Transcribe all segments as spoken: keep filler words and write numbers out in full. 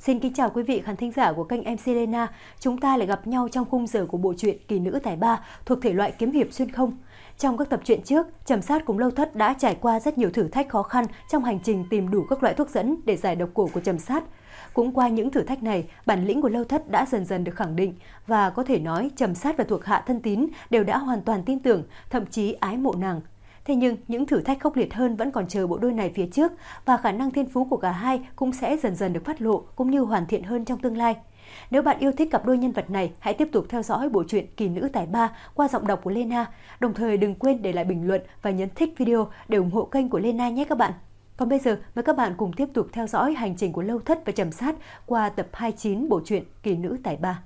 Xin kính chào quý vị khán thính giả của kênh em xê Lena. Chúng ta lại gặp nhau trong khung giờ của bộ truyện Kỳ nữ tài ba thuộc thể loại kiếm hiệp xuyên không. Trong các tập truyện trước, Trầm Sát cùng Lâu Thất đã trải qua rất nhiều thử thách khó khăn trong hành trình tìm đủ các loại thuốc dẫn để giải độc cổ của Trầm Sát. Cũng qua những thử thách này, bản lĩnh của Lâu Thất đã dần dần được khẳng định và có thể nói Trầm Sát và thuộc hạ thân tín đều đã hoàn toàn tin tưởng, thậm chí ái mộ nàng. Thế nhưng những thử thách khốc liệt hơn vẫn còn chờ bộ đôi này phía trước và khả năng thiên phú của cả hai cũng sẽ dần dần được phát lộ cũng như hoàn thiện hơn trong tương lai. Nếu bạn yêu thích cặp đôi nhân vật này, hãy tiếp tục theo dõi bộ truyện Kỳ nữ tài ba qua giọng đọc của Lena. Đồng thời đừng quên để lại bình luận và nhấn thích video để ủng hộ kênh của Lena nhé các bạn. Còn bây giờ mời các bạn cùng tiếp tục theo dõi hành trình của Lâu Thất và Trầm Sát qua tập hai mươi chín bộ truyện Kỳ nữ tài ba.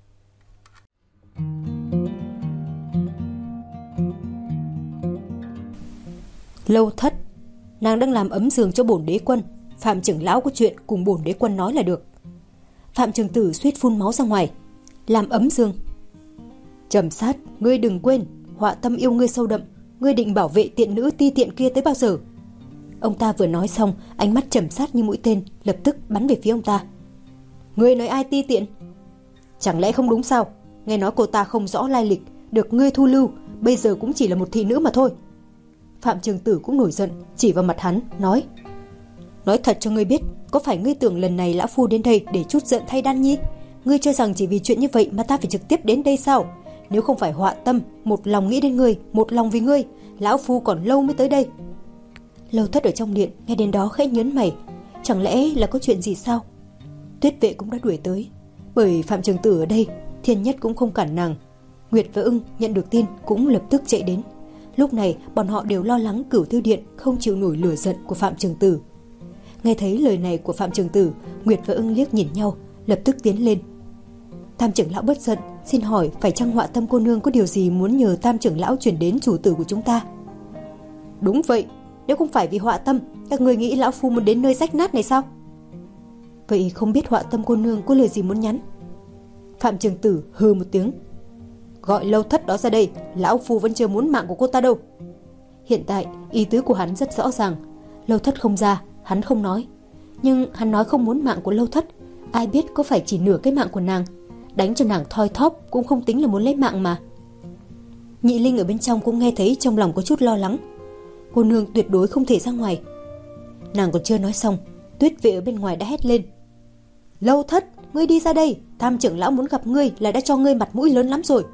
Lâu Thất, nàng đang làm ấm giường cho bổn đế quân. Phạm trưởng lão có chuyện cùng bổn đế quân nói là được. Phạm Trường Tử suýt phun máu ra ngoài. Làm ấm giường? Trầm Sát, ngươi đừng quên, Họa Tâm yêu ngươi sâu đậm, ngươi định bảo vệ tiện nữ ti tiện kia tới bao giờ? Ông ta vừa nói xong, ánh mắt Trầm Sát như mũi tên lập tức bắn về phía ông ta. Ngươi nói ai ti tiện? Chẳng lẽ không đúng sao? Nghe nói cô ta không rõ lai lịch, được ngươi thu lưu, bây giờ cũng chỉ là một thị nữ mà thôi. Phạm Trường Tử cũng nổi giận, chỉ vào mặt hắn, nói: Nói thật cho ngươi biết, có phải ngươi tưởng lần này lão phu đến đây để chút giận thay Đan Nhi? Ngươi cho rằng chỉ vì chuyện như vậy mà ta phải trực tiếp đến đây sao? Nếu không phải Họa Tâm một lòng nghĩ đến ngươi, một lòng vì ngươi, lão phu còn lâu mới tới đây. Lâu Thất ở trong điện nghe đến đó khẽ nhớn mày, chẳng lẽ là có chuyện gì sao? Tuyết vệ cũng đã đuổi tới, bởi Phạm Trường Tử ở đây, Thiên Nhất cũng không cản nàng. Nguyệt và Ưng nhận được tin cũng lập tức chạy đến. Lúc này bọn họ đều lo lắng Cửu Tiêu Điện không chịu nổi lửa giận của Phạm Trường Tử. Nghe thấy lời này của Phạm Trường Tử, Nguyệt và Ưng liếc nhìn nhau, lập tức tiến lên. Tam trưởng lão bất giận, xin hỏi phải chăng Họa Tâm cô nương có điều gì muốn nhờ Tam trưởng lão chuyển đến chủ tử của chúng ta? Đúng vậy, nếu không phải vì Họa Tâm, các người nghĩ lão phu muốn đến nơi rách nát này sao? Vậy không biết Họa Tâm cô nương có lời gì muốn nhắn? Phạm Trường Tử hừ một tiếng. Gọi Lâu Thất đó ra đây, lão phu vẫn chưa muốn mạng của cô ta đâu. Hiện tại ý tứ của hắn rất rõ ràng, Lâu Thất không ra, hắn không nói. Nhưng hắn nói không muốn mạng của Lâu Thất, ai biết có phải chỉ nửa cái mạng của nàng. Đánh cho nàng thoi thóp cũng không tính là muốn lấy mạng mà. Nhị Linh ở bên trong cũng nghe thấy, trong lòng có chút lo lắng. Cô nương tuyệt đối không thể ra ngoài. Nàng còn chưa nói xong, Tuyết vệ ở bên ngoài đã hét lên: Lâu Thất, ngươi đi ra đây, Tam trưởng lão muốn gặp ngươi là đã cho ngươi mặt mũi lớn lắm rồi.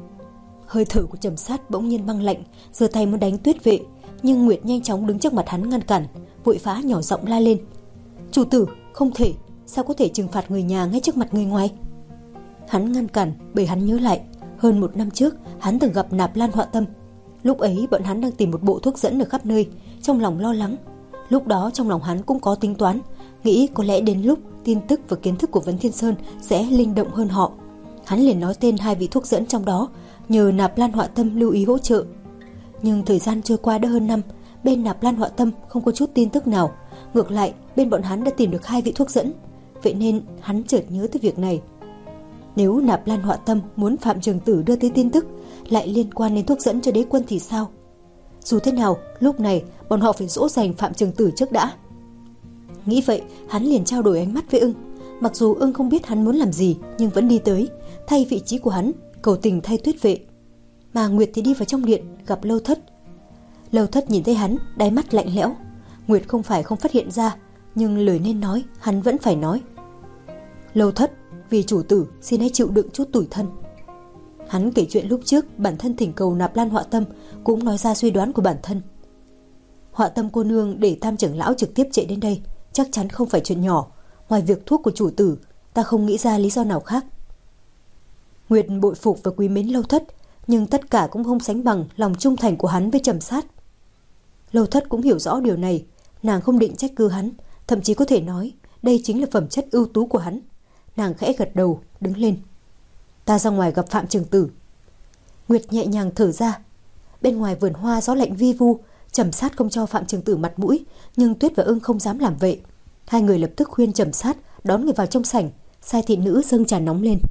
Hơi thở của Trầm Sát bỗng nhiên băng lạnh, giơ tay muốn đánh Tuyết vệ, nhưng Nguyệt nhanh chóng đứng trước mặt hắn ngăn cản, vội phá nhỏ giọng la lên: Chủ tử, không thể, sao có thể trừng phạt người nhà ngay trước mặt người ngoài? Hắn ngăn cản bởi hắn nhớ lại, hơn một năm trước hắn từng gặp Nạp Lan Họa Tâm. Lúc ấy bọn hắn đang tìm một bộ thuốc dẫn ở khắp nơi, trong lòng lo lắng. Lúc đó trong lòng hắn cũng có tính toán, nghĩ có lẽ đến lúc tin tức và kiến thức của Vấn Thiên Sơn sẽ linh động hơn họ. Hắn liền nói tên hai vị thuốc dẫn trong đó, nhờ Nạp Lan Họa Tâm lưu ý hỗ trợ. Nhưng thời gian trôi qua đã hơn năm, bên Nạp Lan Họa Tâm không có chút tin tức nào. Ngược lại, bên bọn hắn đã tìm được hai vị thuốc dẫn. Vậy nên hắn chợt nhớ tới việc này. Nếu Nạp Lan Họa Tâm muốn Phạm Trường Tử đưa tới tin tức lại liên quan đến thuốc dẫn cho đế quân thì sao? Dù thế nào, lúc này bọn họ phải dỗ dành Phạm Trường Tử trước đã. Nghĩ vậy, hắn liền trao đổi ánh mắt với Ưng. Mặc dù Ưng không biết hắn muốn làm gì, nhưng vẫn đi tới, thay vị trí của hắn, cầu tình thay Tuyết vệ. Mà Nguyệt thì đi vào trong điện, gặp Lâu Thất. Lâu Thất nhìn thấy hắn, đáy mắt lạnh lẽo. Nguyệt không phải không phát hiện ra, nhưng lời nên nói, hắn vẫn phải nói. Lâu Thất, vì chủ tử, xin hãy chịu đựng chút tủi thân. Hắn kể chuyện lúc trước bản thân thỉnh cầu Nạp Lan Họa Tâm, cũng nói ra suy đoán của bản thân. Họa Tâm cô nương để Tam trưởng lão trực tiếp chạy đến đây, chắc chắn không phải chuyện nhỏ. Ngoài việc thuốc của chủ tử, ta không nghĩ ra lý do nào khác. Nguyệt bội phục và quý mến Lâu Thất, nhưng tất cả cũng không sánh bằng lòng trung thành của hắn với Trầm Sát. Lâu Thất cũng hiểu rõ điều này, nàng không định trách cứ hắn, thậm chí có thể nói đây chính là phẩm chất ưu tú của hắn. Nàng khẽ gật đầu, đứng lên. Ta ra ngoài gặp Phạm Trường Tử. Nguyệt nhẹ nhàng thở ra. Bên ngoài vườn hoa gió lạnh vi vu, Trầm Sát không cho Phạm Trường Tử mặt mũi, nhưng Tuyết và Ưng không dám làm vậy. Hai người lập tức khuyên Trầm Sát đón người vào trong sảnh, sai thị nữ dâng trà nóng lên.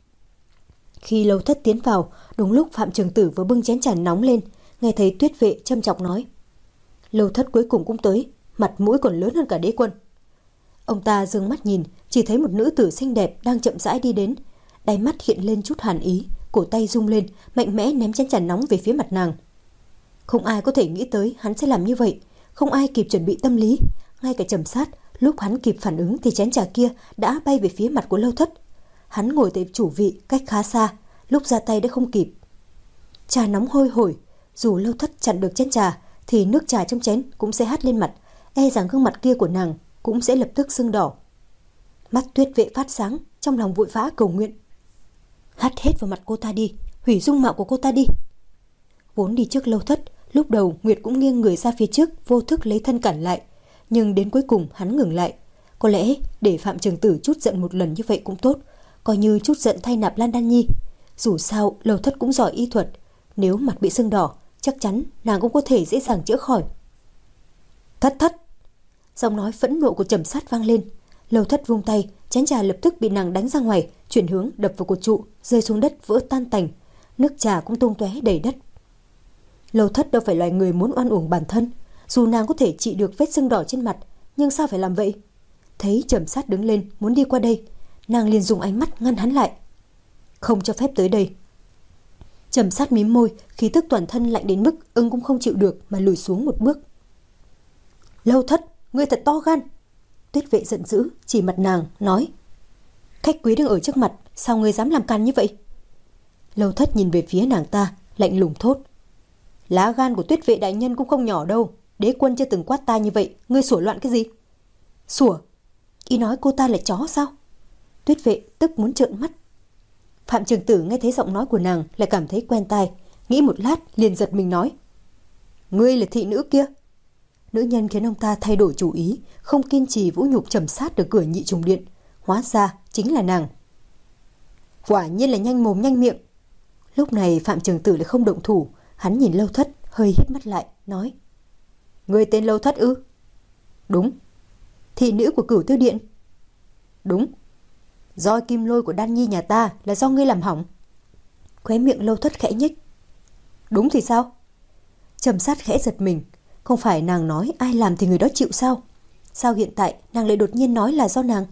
Khi Lâu Thất tiến vào, đúng lúc Phạm Trường Tử vừa bưng chén trà nóng lên, nghe thấy Tuyết vệ châm chọc nói: Lâu Thất cuối cùng cũng tới, mặt mũi còn lớn hơn cả đế quân. Ông ta dương mắt nhìn, chỉ thấy một nữ tử xinh đẹp đang chậm rãi đi đến. Đáy mắt hiện lên chút hàn ý, cổ tay rung lên, mạnh mẽ ném chén trà nóng về phía mặt nàng. Không ai có thể nghĩ tới hắn sẽ làm như vậy, không ai kịp chuẩn bị tâm lý. Ngay cả Trầm Sát, lúc hắn kịp phản ứng thì chén trà kia đã bay về phía mặt của Lâu Thất. Hắn ngồi tại chủ vị cách khá xa, lúc ra tay đã không kịp. Trà nóng hôi hổi, dù Lâu Thất chặn được chén trà thì nước trà trong chén cũng sẽ hắt lên mặt, e rằng gương mặt kia của nàng cũng sẽ lập tức sưng đỏ. Mắt Tuyết Vệ phát sáng, trong lòng vội vã cầu nguyện. Hắt hết vào mặt cô ta đi, hủy dung mạo của cô ta đi. Vốn đi trước Lâu Thất, lúc đầu Nguyệt cũng nghiêng người ra phía trước, vô thức lấy thân cản lại, nhưng đến cuối cùng hắn ngừng lại. Có lẽ để Phạm Trường Tử chút giận một lần như vậy cũng tốt, coi như chút giận thay Nạp Lan Đan Nhi. Dù sao Lâu Thất cũng giỏi y thuật, nếu mặt bị sưng đỏ, chắc chắn nàng cũng có thể dễ dàng chữa khỏi. Thất thất, giọng nói phẫn nộ của Trầm Sát vang lên. Lâu Thất vung tay, chén trà lập tức bị nàng đánh ra ngoài, chuyển hướng đập vào cột trụ, rơi xuống đất vỡ tan tành, nước trà cũng tung tóe đầy đất. Lâu Thất đâu phải loài người muốn oan uổng bản thân, dù nàng có thể trị được vết sưng đỏ trên mặt, nhưng sao phải làm vậy? Thấy Trầm Sát đứng lên muốn đi qua đây, nàng liền dùng ánh mắt ngăn hắn lại. Không cho phép tới đây. Trầm Sát mím môi, khí tức toàn thân lạnh đến mức ưng cũng không chịu được mà lùi xuống một bước. Lâu Thất, ngươi thật to gan. Tuyết Vệ giận dữ chỉ mặt nàng nói: khách quý đang ở trước mặt, sao ngươi dám làm càn như vậy? Lâu Thất nhìn về phía nàng ta, lạnh lùng thốt: lá gan của Tuyết Vệ đại nhân cũng không nhỏ đâu, đế quân chưa từng quát ta như vậy, ngươi sủa loạn cái gì? Sủa? Ý nói cô ta là chó sao? Tuyết Vệ tức muốn trợn mắt. Phạm Trường Tử nghe thấy giọng nói của nàng lại cảm thấy quen tai, nghĩ một lát liền giật mình nói: ngươi là thị nữ kia. Nữ nhân khiến ông ta thay đổi chủ ý, không kiên trì vũ nhục Trầm Sát được cửa nhị trùng điện, hóa ra chính là nàng. Quả nhiên là nhanh mồm nhanh miệng. Lúc này Phạm Trường Tử lại không động thủ, hắn nhìn Lâu Thất hơi híp mắt lại, nói: ngươi tên Lâu Thất ư? Đúng. Thị nữ của Cửu Tiêu Điện? Đúng. Roi kim lôi của Đan Nhi nhà ta là do ngươi làm hỏng. Khóe miệng Lâu Thất khẽ nhếch. Đúng thì sao? Trầm Sát khẽ giật mình, không phải nàng nói ai làm thì người đó chịu sao? Sao hiện tại nàng lại đột nhiên nói là do nàng?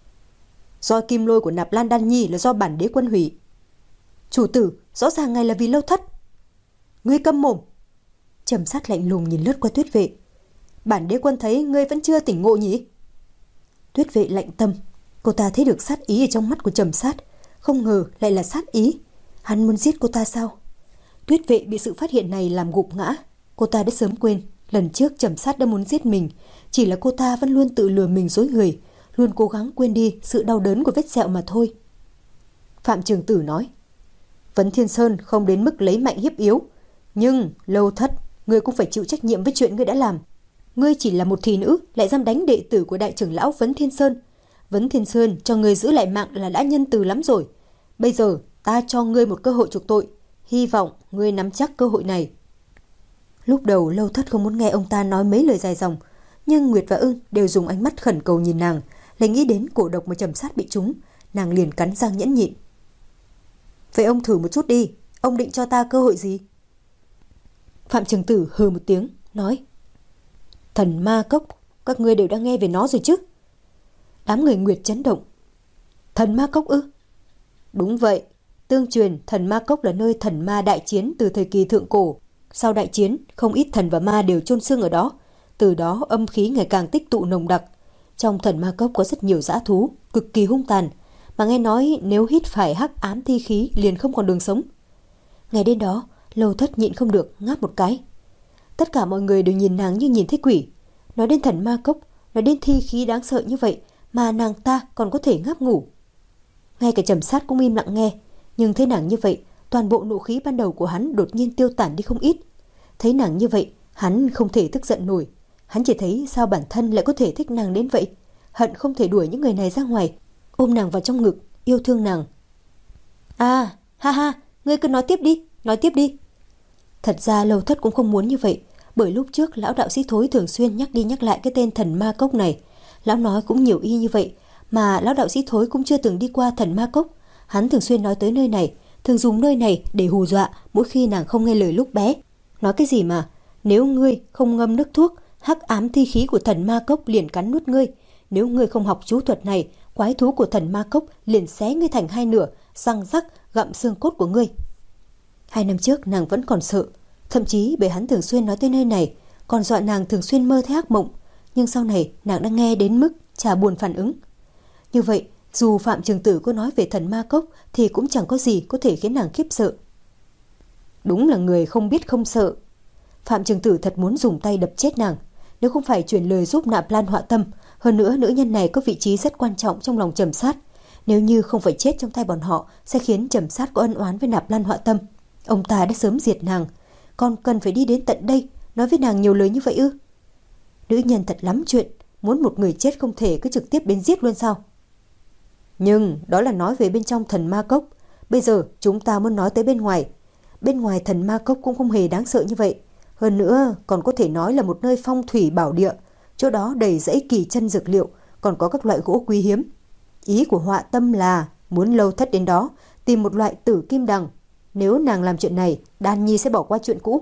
Roi kim lôi của Nạp Lan Đan Nhi là do bản đế quân hủy. Chủ tử, rõ ràng ngài là vì Lâu Thất. Ngươi câm mồm. Trầm Sát lạnh lùng nhìn lướt qua Tuyết Vệ. Bản đế quân thấy ngươi vẫn chưa tỉnh ngộ nhỉ? Tuyết Vệ lạnh tâm, cô ta thấy được sát ý ở trong mắt của Trầm Sát, không ngờ lại là sát ý. Hắn muốn giết cô ta sao? Tuyết Vệ bị sự phát hiện này làm gục ngã. Cô ta đã sớm quên lần trước Trầm Sát đã muốn giết mình, chỉ là cô ta vẫn luôn tự lừa mình dối người, luôn cố gắng quên đi sự đau đớn của vết sẹo mà thôi. Phạm Trường Tử nói: Vấn Thiên Sơn không đến mức lấy mạnh hiếp yếu, nhưng Lâu Thất, ngươi cũng phải chịu trách nhiệm với chuyện ngươi đã làm. Ngươi chỉ là một thị nữ lại dám đánh đệ tử của đại trưởng lão Vấn Thiên Sơn. Vấn Thiên Sơn cho ngươi giữ lại mạng là đã nhân từ lắm rồi. Bây giờ ta cho ngươi một cơ hội chuộc tội, hy vọng ngươi nắm chắc cơ hội này. Lúc đầu Lâu Thất không muốn nghe ông ta nói mấy lời dài dòng, nhưng Nguyệt và Ưng đều dùng ánh mắt khẩn cầu nhìn nàng, lại nghĩ đến cổ độc mà Trầm Sát bị trúng, nàng liền cắn răng nhẫn nhịn. Vậy ông thử một chút đi, ông định cho ta cơ hội gì? Phạm Trường Tử hừ một tiếng, nói: Thần Ma Cốc, các ngươi đều đã nghe về nó rồi chứ? Đám người Nguyệt chấn động. Thần Ma Cốc ư? Đúng vậy, tương truyền Thần Ma Cốc là nơi thần ma đại chiến từ thời kỳ thượng cổ. Sau đại chiến, không ít thần và ma đều chôn xương ở đó, từ đó âm khí ngày càng tích tụ nồng đặc. Trong Thần Ma Cốc có rất nhiều dã thú, cực kỳ hung tàn, mà nghe nói nếu hít phải hắc ám thi khí liền không còn đường sống. Ngày đến đó, Lâu Thất nhịn không được ngáp một cái. Tất cả mọi người đều nhìn nàng như nhìn thấy quỷ. Nói đến Thần Ma Cốc, nói đến thi khí đáng sợ như vậy mà nàng ta còn có thể ngáp ngủ. Ngay cả Trầm Sát cũng im lặng nghe, nhưng thấy nàng như vậy, toàn bộ nộ khí ban đầu của hắn đột nhiên tiêu tản đi không ít. Thấy nàng như vậy, hắn không thể tức giận nổi. Hắn chỉ thấy sao bản thân lại có thể thích nàng đến vậy, hận không thể đuổi những người này ra ngoài, ôm nàng vào trong ngực, yêu thương nàng. À, ha ha, ngươi cứ nói tiếp đi, nói tiếp đi. Thật ra Lâu Thất cũng không muốn như vậy, bởi lúc trước lão đạo sĩ Thối thường xuyên nhắc đi nhắc lại cái tên Thần Ma Cốc này. Lão nói cũng nhiều y như vậy, mà lão đạo sĩ Thối cũng chưa từng đi qua Thần Ma Cốc. Hắn thường xuyên nói tới nơi này, thường dùng nơi này để hù dọa mỗi khi nàng không nghe lời lúc bé. Nói cái gì mà, nếu ngươi không ngâm nước thuốc, hắc ám thi khí của Thần Ma Cốc liền cắn nuốt ngươi, nếu ngươi không học chú thuật này, quái thú của thần ma cốc liền xé ngươi thành hai nửa, răng rắc gặm xương cốt của ngươi. Hai năm trước nàng vẫn còn sợ, thậm chí bởi hắn thường xuyên nói tới nơi này, còn dọa nàng thường xuyên mơ thấy ác mộng. Nhưng sau này nàng đã nghe đến mức chả buồn phản ứng. Như vậy, dù Phạm Trường Tử có nói về thần ma cốc thì cũng chẳng có gì có thể khiến nàng khiếp sợ. Đúng là người không biết không sợ. Phạm Trường Tử thật muốn dùng tay đập chết nàng. Nếu không phải chuyển lời giúp Nạp Lan Họa Tâm, hơn nữa nữ nhân này có vị trí rất quan trọng trong lòng Trầm Sát. Nếu như không phải chết trong tay bọn họ, sẽ khiến Trầm Sát có ân oán với Nạp Lan Họa Tâm. Ông ta đã sớm diệt nàng. Còn cần phải đi đến tận đây nói với nàng nhiều lời như vậy ư? Nữ nhân thật lắm chuyện, muốn một người chết không thể cứ trực tiếp đến giết luôn sao? Nhưng đó là nói về bên trong thần ma cốc. Bây giờ chúng ta muốn nói tới bên ngoài. Bên ngoài thần ma cốc cũng không hề đáng sợ như vậy. Hơn nữa còn có thể nói là một nơi phong thủy bảo địa. Chỗ đó đầy rẫy kỳ chân dược liệu, còn có các loại gỗ quý hiếm. Ý của Họa Tâm là muốn Lâu Thất đến đó tìm một loại tử kim đằng. Nếu nàng làm chuyện này, Đan Nhi sẽ bỏ qua chuyện cũ.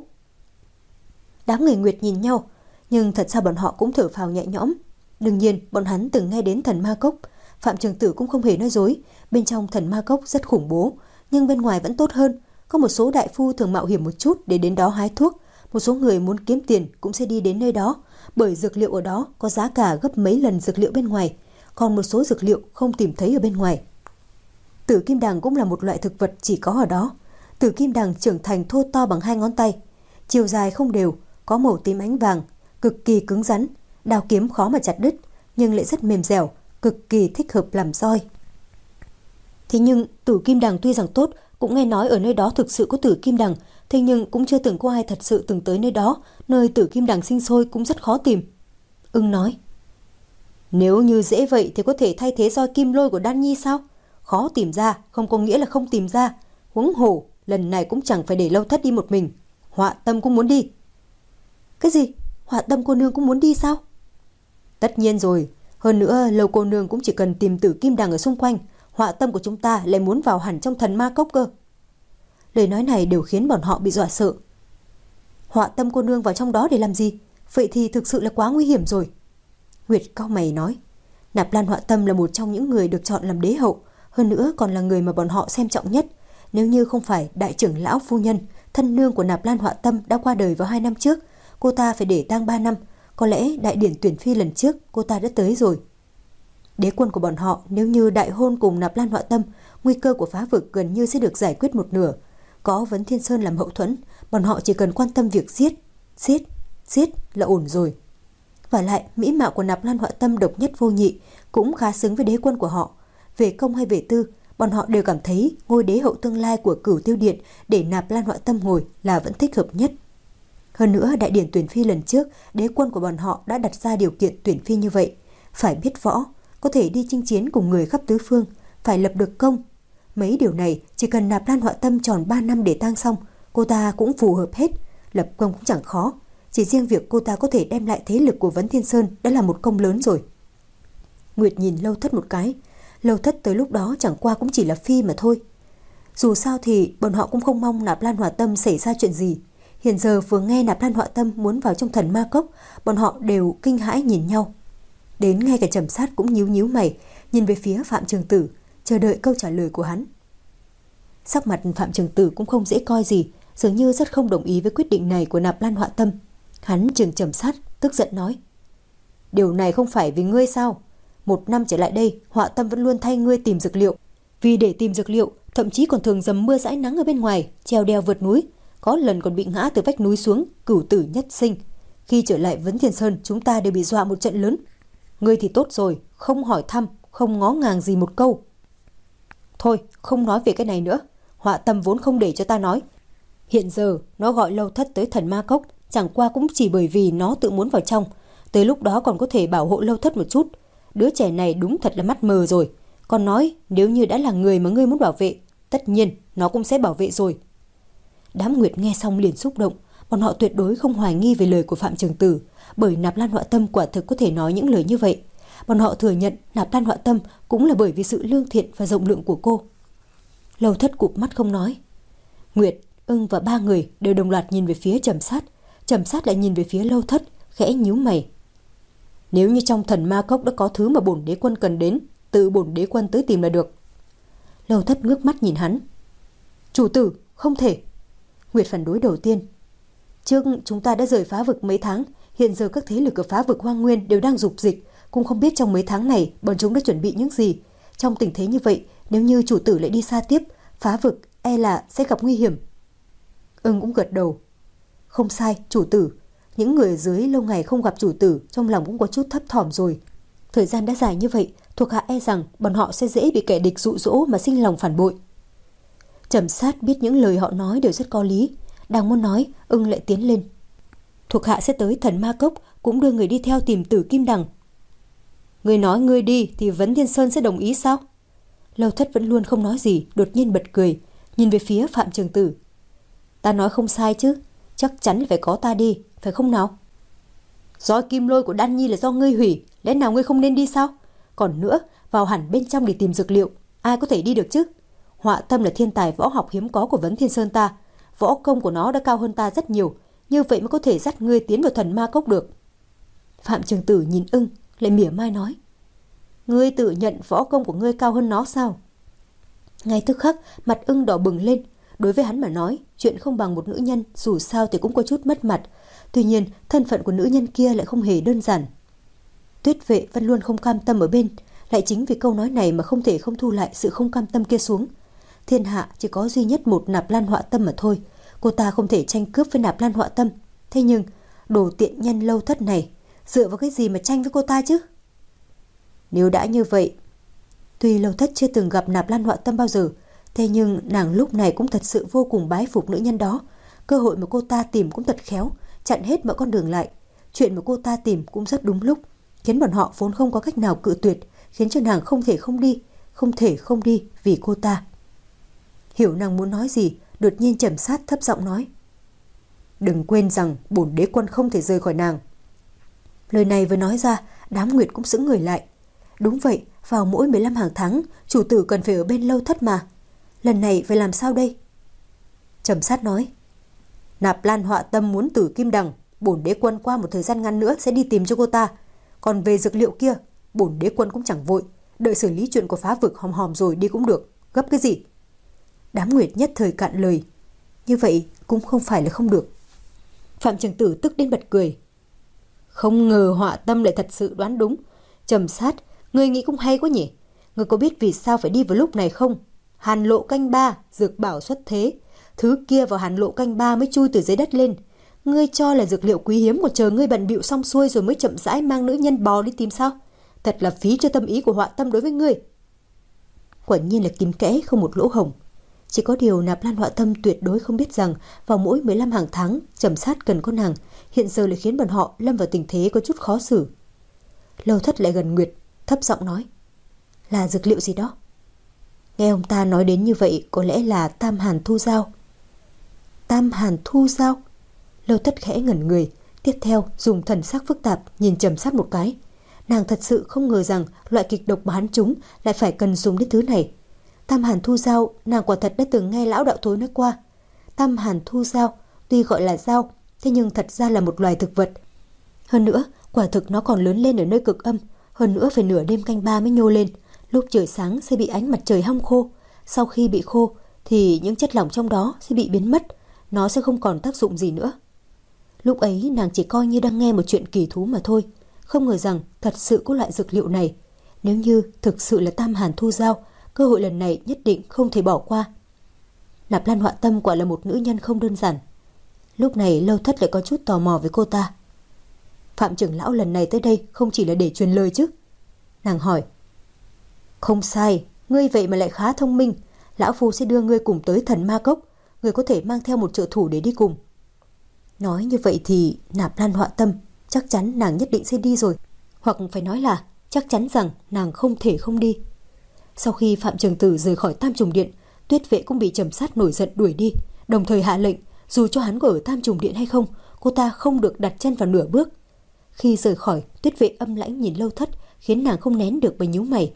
Đám người Nguyệt nhìn nhau, nhưng thật ra bọn họ cũng thở phào nhẹ nhõm. Đương nhiên bọn hắn từng nghe đến thần ma cốc. Phạm Trường Tử cũng không hề nói dối. Bên trong thần ma cốc rất khủng bố, nhưng bên ngoài vẫn tốt hơn. Có một số đại phu thường mạo hiểm một chút để đến đó hái thuốc. Một số người muốn kiếm tiền cũng sẽ đi đến nơi đó, bởi dược liệu ở đó có giá cả gấp mấy lần dược liệu bên ngoài. Còn một số dược liệu không tìm thấy ở bên ngoài. Tử kim đằng cũng là một loại thực vật chỉ có ở đó. Tử kim đằng trưởng thành thô to bằng hai ngón tay, chiều dài không đều, có màu tím ánh vàng, cực kỳ cứng rắn, đao kiếm khó mà chặt đứt, nhưng lại rất mềm dẻo, cực kỳ thích hợp làm roi. Thế nhưng tử kim đằng tuy rằng tốt, cũng nghe nói ở nơi đó thực sự có tử kim đằng, thế nhưng cũng chưa từng có ai thật sự từng tới nơi đó, nơi tử kim đằng sinh sôi cũng rất khó tìm. Ưng nói, nếu như dễ vậy thì có thể thay thế roi kim lôi của Đan Nhi sao? Khó tìm ra không có nghĩa là không tìm ra. Huống hồ lần này cũng chẳng phải để Lâu Thất đi một mình, Họa Tâm cũng muốn đi. Cái gì? Họa Tâm cô nương cũng muốn đi sao? Tất nhiên rồi. Hơn nữa Lâu cô nương cũng chỉ cần tìm tử kim đằng ở xung quanh, Họa Tâm của chúng ta lại muốn vào hẳn trong thần ma cốc cơ. Lời nói này đều khiến bọn họ bị dọa sợ. Họa Tâm cô nương vào trong đó để làm gì? Vậy thì thực sự là quá nguy hiểm rồi. Nguyệt cau mày nói, Nạp Lan Họa Tâm là một trong những người được chọn làm đế hậu, hơn nữa còn là người mà bọn họ xem trọng nhất. Nếu như không phải đại trưởng lão phu nhân, thân nương của Nạp Lan Họa Tâm đã qua đời vào hai năm trước, cô ta phải để tang ba năm, có lẽ đại điển tuyển phi lần trước cô ta đã tới rồi. Đế quân của bọn họ nếu như đại hôn cùng Nạp Lan Họa Tâm, nguy cơ của phá vực gần như sẽ được giải quyết một nửa. Có Vấn Thiên Sơn làm hậu thuẫn, bọn họ chỉ cần quan tâm việc giết, giết, giết là ổn rồi. Và lại mỹ mạo của Nạp Lan Họa Tâm độc nhất vô nhị, cũng khá xứng với đế quân của họ. Về công hay về tư, bọn họ đều cảm thấy ngôi đế hậu tương lai của Cửu Tiêu Điện để Nạp Lan Họa Tâm ngồi là vẫn thích hợp nhất. Hơn nữa đại điển tuyển phi lần trước, đế quân của bọn họ đã đặt ra điều kiện tuyển phi như vậy. Phải biết võ, có thể đi chinh chiến cùng người khắp tứ phương, phải lập được công. Mấy điều này chỉ cần Nạp Lan Họa Tâm tròn ba năm để tang xong, cô ta cũng phù hợp hết. Lập công cũng chẳng khó, chỉ riêng việc cô ta có thể đem lại thế lực của Vấn Thiên Sơn đã là một công lớn rồi. Nguyệt nhìn Lâu Thất một cái. Lâu Thất tới lúc đó chẳng qua cũng chỉ là phi mà thôi. Dù sao thì bọn họ cũng không mong Nạp Lan Họa Tâm xảy ra chuyện gì. Hiện giờ vừa nghe Nạp Lan Họa Tâm muốn vào trong thần ma cốc, bọn họ đều kinh hãi nhìn nhau. Đến ngay cả Trầm Sát cũng nhíu nhíu mày, nhìn về phía Phạm Trường Tử, chờ đợi câu trả lời của hắn. Sắc mặt Phạm Trường Tử cũng không dễ coi gì, dường như rất không đồng ý với quyết định này của Nạp Lan Họa Tâm. Hắn trừng Trầm Sát, tức giận nói, điều này không phải vì ngươi sao? Một năm trở lại đây, Họa Tâm vẫn luôn thay ngươi tìm dược liệu. Vì để tìm dược liệu, thậm chí còn thường dầm mưa dãi nắng ở bên ngoài, trèo đèo vượt núi, có lần còn bị ngã từ vách núi xuống, cửu tử nhất sinh. Khi trở lại Vấn Thiên Sơn, chúng ta đều bị dọa một trận lớn. Ngươi thì tốt rồi, không hỏi thăm, không ngó ngàng gì một câu. Thôi, không nói về cái này nữa. Họa Tâm vốn không để cho ta nói. Hiện giờ, nó gọi Lâu Thất tới thần ma cốc, chẳng qua cũng chỉ bởi vì nó tự muốn vào trong. Tới lúc đó còn có thể bảo hộ Lâu Thất một chút. Đứa trẻ này đúng thật là mắt mờ rồi. Còn nói, nếu như đã là người mà ngươi muốn bảo vệ, tất nhiên nó cũng sẽ bảo vệ rồi. Đám Nguyệt nghe xong liền xúc động. Bọn họ tuyệt đối không hoài nghi về lời của Phạm Trường Tử, bởi Nạp Lan Họa Tâm quả thực có thể nói những lời như vậy. Bọn họ thừa nhận Nạp Lan Họa Tâm cũng là bởi vì sự lương thiện và rộng lượng của cô. Lâu Thất cụp mắt không nói. Nguyệt, Ưng và ba người đều đồng loạt nhìn về phía Trầm Sát. Trầm Sát lại nhìn về phía Lâu Thất, khẽ nhíu mày. Nếu như trong thần ma cốc đã có thứ mà bổn đế quân cần đến, tự bổn đế quân tới tìm là được. Lâu Thất ngước mắt nhìn hắn. Chủ tử, không thể. Nguyệt phản đối đầu tiên. Trước chúng ta đã rời phá vực mấy tháng, hiện giờ các thế lực ở phá vực Hoang Nguyên đều đang dục dịch, cũng không biết trong mấy tháng này bọn chúng đã chuẩn bị những gì. Trong tình thế như vậy, nếu như chủ tử lại đi xa tiếp, phá vực e là sẽ gặp nguy hiểm. Ưng cũng gật đầu. Không sai, chủ tử. Những người ở dưới lâu ngày không gặp chủ tử, trong lòng cũng có chút thấp thỏm rồi. Thời gian đã dài như vậy, thuộc hạ e rằng bọn họ sẽ dễ bị kẻ địch dụ dỗ mà sinh lòng phản bội. Trầm Sát biết những lời họ nói đều rất có lý, đang muốn nói, Ưng lại tiến lên. Thuộc hạ sẽ tới thần ma cốc, cũng đưa người đi theo tìm Tử Kim Đằng. Người nói ngươi đi thì Vấn Thiên Sơn sẽ đồng ý sao? Lâu Thất vẫn luôn không nói gì, đột nhiên bật cười, nhìn về phía Phạm Trường Tử. Ta nói không sai chứ, chắc chắn phải có ta đi, phải không nào? Roi kim lôi của Đan Nhi là do ngươi hủy, lẽ nào ngươi không nên đi sao? Còn nữa, vào hẳn bên trong để tìm dược liệu, ai có thể đi được chứ? Họa Tâm là thiên tài võ học hiếm có của Vấn Thiên Sơn ta, võ công của nó đã cao hơn ta rất nhiều, như vậy mới có thể dắt ngươi tiến vào thần ma cốc được. Phạm Trường Tử nhìn Ưng, lại mỉa mai nói. Ngươi tự nhận võ công của ngươi cao hơn nó sao? Ngay tức khắc, mặt Ưng đỏ bừng lên. Đối với hắn mà nói, chuyện không bằng một nữ nhân dù sao thì cũng có chút mất mặt. Tuy nhiên, thân phận của nữ nhân kia lại không hề đơn giản. Tuyết Vệ vẫn luôn không cam tâm ở bên, lại chính vì câu nói này mà không thể không thu lại sự không cam tâm kia xuống. Thiên hạ chỉ có duy nhất một Nạp Lan Họa Tâm mà thôi, cô ta không thể tranh cướp với Nạp Lan Họa Tâm. Thế nhưng, đồ tiện nhân Lâu Thất này, dựa vào cái gì mà tranh với cô ta chứ? Nếu đã như vậy, tuy Lâu Thất chưa từng gặp Nạp Lan Họa Tâm bao giờ, thế nhưng nàng lúc này cũng thật sự vô cùng bái phục nữ nhân đó. Cơ hội mà cô ta tìm cũng thật khéo, chặn hết mọi con đường lại. Chuyện mà cô ta tìm cũng rất đúng lúc, khiến bọn họ vốn không có cách nào cự tuyệt, khiến cho nàng không thể không đi, không thể không đi vì cô ta. Hiểu nàng muốn nói gì, đột nhiên Trầm Sát thấp giọng nói. Đừng quên rằng bổn đế quân không thể rời khỏi nàng. Lời này vừa nói ra, đám Nguyệt cũng sững người lại. Đúng vậy, vào mỗi mười lăm hàng tháng, chủ tử cần phải ở bên Lâu Thất mà. Lần này phải làm sao đây? Trầm Sát nói. Nạp Lan Họa Tâm muốn Tử Kim Đằng, bổn đế quân qua một thời gian ngắn nữa sẽ đi tìm cho cô ta. Còn về dược liệu kia, bổn đế quân cũng chẳng vội, đợi xử lý chuyện của phá vực hòm hòm rồi đi cũng được, gấp cái gì? Đám Nguyệt nhất thời cạn lời. Như vậy cũng không phải là không được. Phạm Trường Tử tức đến bật cười. Không ngờ Họa Tâm lại thật sự đoán đúng. Trầm Sát, ngươi nghĩ cũng hay quá nhỉ. Ngươi có biết vì sao phải đi vào lúc này không? Hàn lộ canh ba, dược bảo xuất thế. Thứ kia vào hàn lộ canh ba mới chui từ dưới đất lên. Ngươi cho là dược liệu quý hiếm, còn chờ ngươi bận bịu xong xuôi rồi mới chậm rãi mang nữ nhân bò đi tìm sao? Thật là phí cho tâm ý của Họa Tâm đối với ngươi. Quả nhiên là kín kẽ không một lỗ hổng. Chỉ có điều Nạp Lan Họa Tâm tuyệt đối không biết rằng vào mỗi mười lăm hàng tháng Trầm Sát cần có nàng, hiện giờ lại khiến bọn họ lâm vào tình thế có chút khó xử. Lâu Thất lại gần Nguyệt, thấp giọng nói. Là dược liệu gì đó? Nghe ông ta nói đến như vậy, có lẽ là Tam Hàn Thu Dao. Tam Hàn Thu Dao? Lâu Thất khẽ ngẩn người, tiếp theo dùng thần sắc phức tạp nhìn Trầm Sát một cái. Nàng thật sự không ngờ rằng loại kịch độc mà hắn trúng lại phải cần dùng đến thứ này. Tam Hàn Thu Dao, nàng quả thật đã từng nghe lão đạo thối nói qua. Tam Hàn Thu Dao tuy gọi là dao, thế nhưng thật ra là một loài thực vật. Hơn nữa, quả thực nó còn lớn lên ở nơi cực âm, hơn nữa phải nửa đêm canh ba mới nhô lên. Lúc trời sáng sẽ bị ánh mặt trời hong khô, sau khi bị khô thì những chất lỏng trong đó sẽ bị biến mất, nó sẽ không còn tác dụng gì nữa. Lúc ấy nàng chỉ coi như đang nghe một chuyện kỳ thú mà thôi, không ngờ rằng thật sự có loại dược liệu này. Nếu như thực sự là Tam Hàn Thu Dao, cơ hội lần này nhất định không thể bỏ qua. Nạp Lan Họa Tâm quả là một nữ nhân không đơn giản. Lúc này Lâu Thất lại có chút tò mò với cô ta. Phạm trưởng lão lần này tới đây không chỉ là để truyền lời chứ? Nàng hỏi. Không sai, ngươi vậy mà lại khá thông minh. Lão phu sẽ đưa ngươi cùng tới thần ma cốc, ngươi có thể mang theo một trợ thủ để đi cùng. Nói như vậy thì Nạp Lan Họa Tâm chắc chắn nàng nhất định sẽ đi rồi, hoặc phải nói là chắc chắn rằng nàng không thể không đi. Sau khi Phạm Trường Tử rời khỏi Tam Trùng Điện, Tuyết Vệ cũng bị Trầm Sát nổi giận đuổi đi, đồng thời hạ lệnh dù cho hắn có ở Tam Trùng Điện hay không, cô ta không được đặt chân vào nửa bước. Khi rời khỏi, Tuyết Vệ âm lãnh nhìn Lâu Thất, khiến nàng không nén được mà nhíu mày.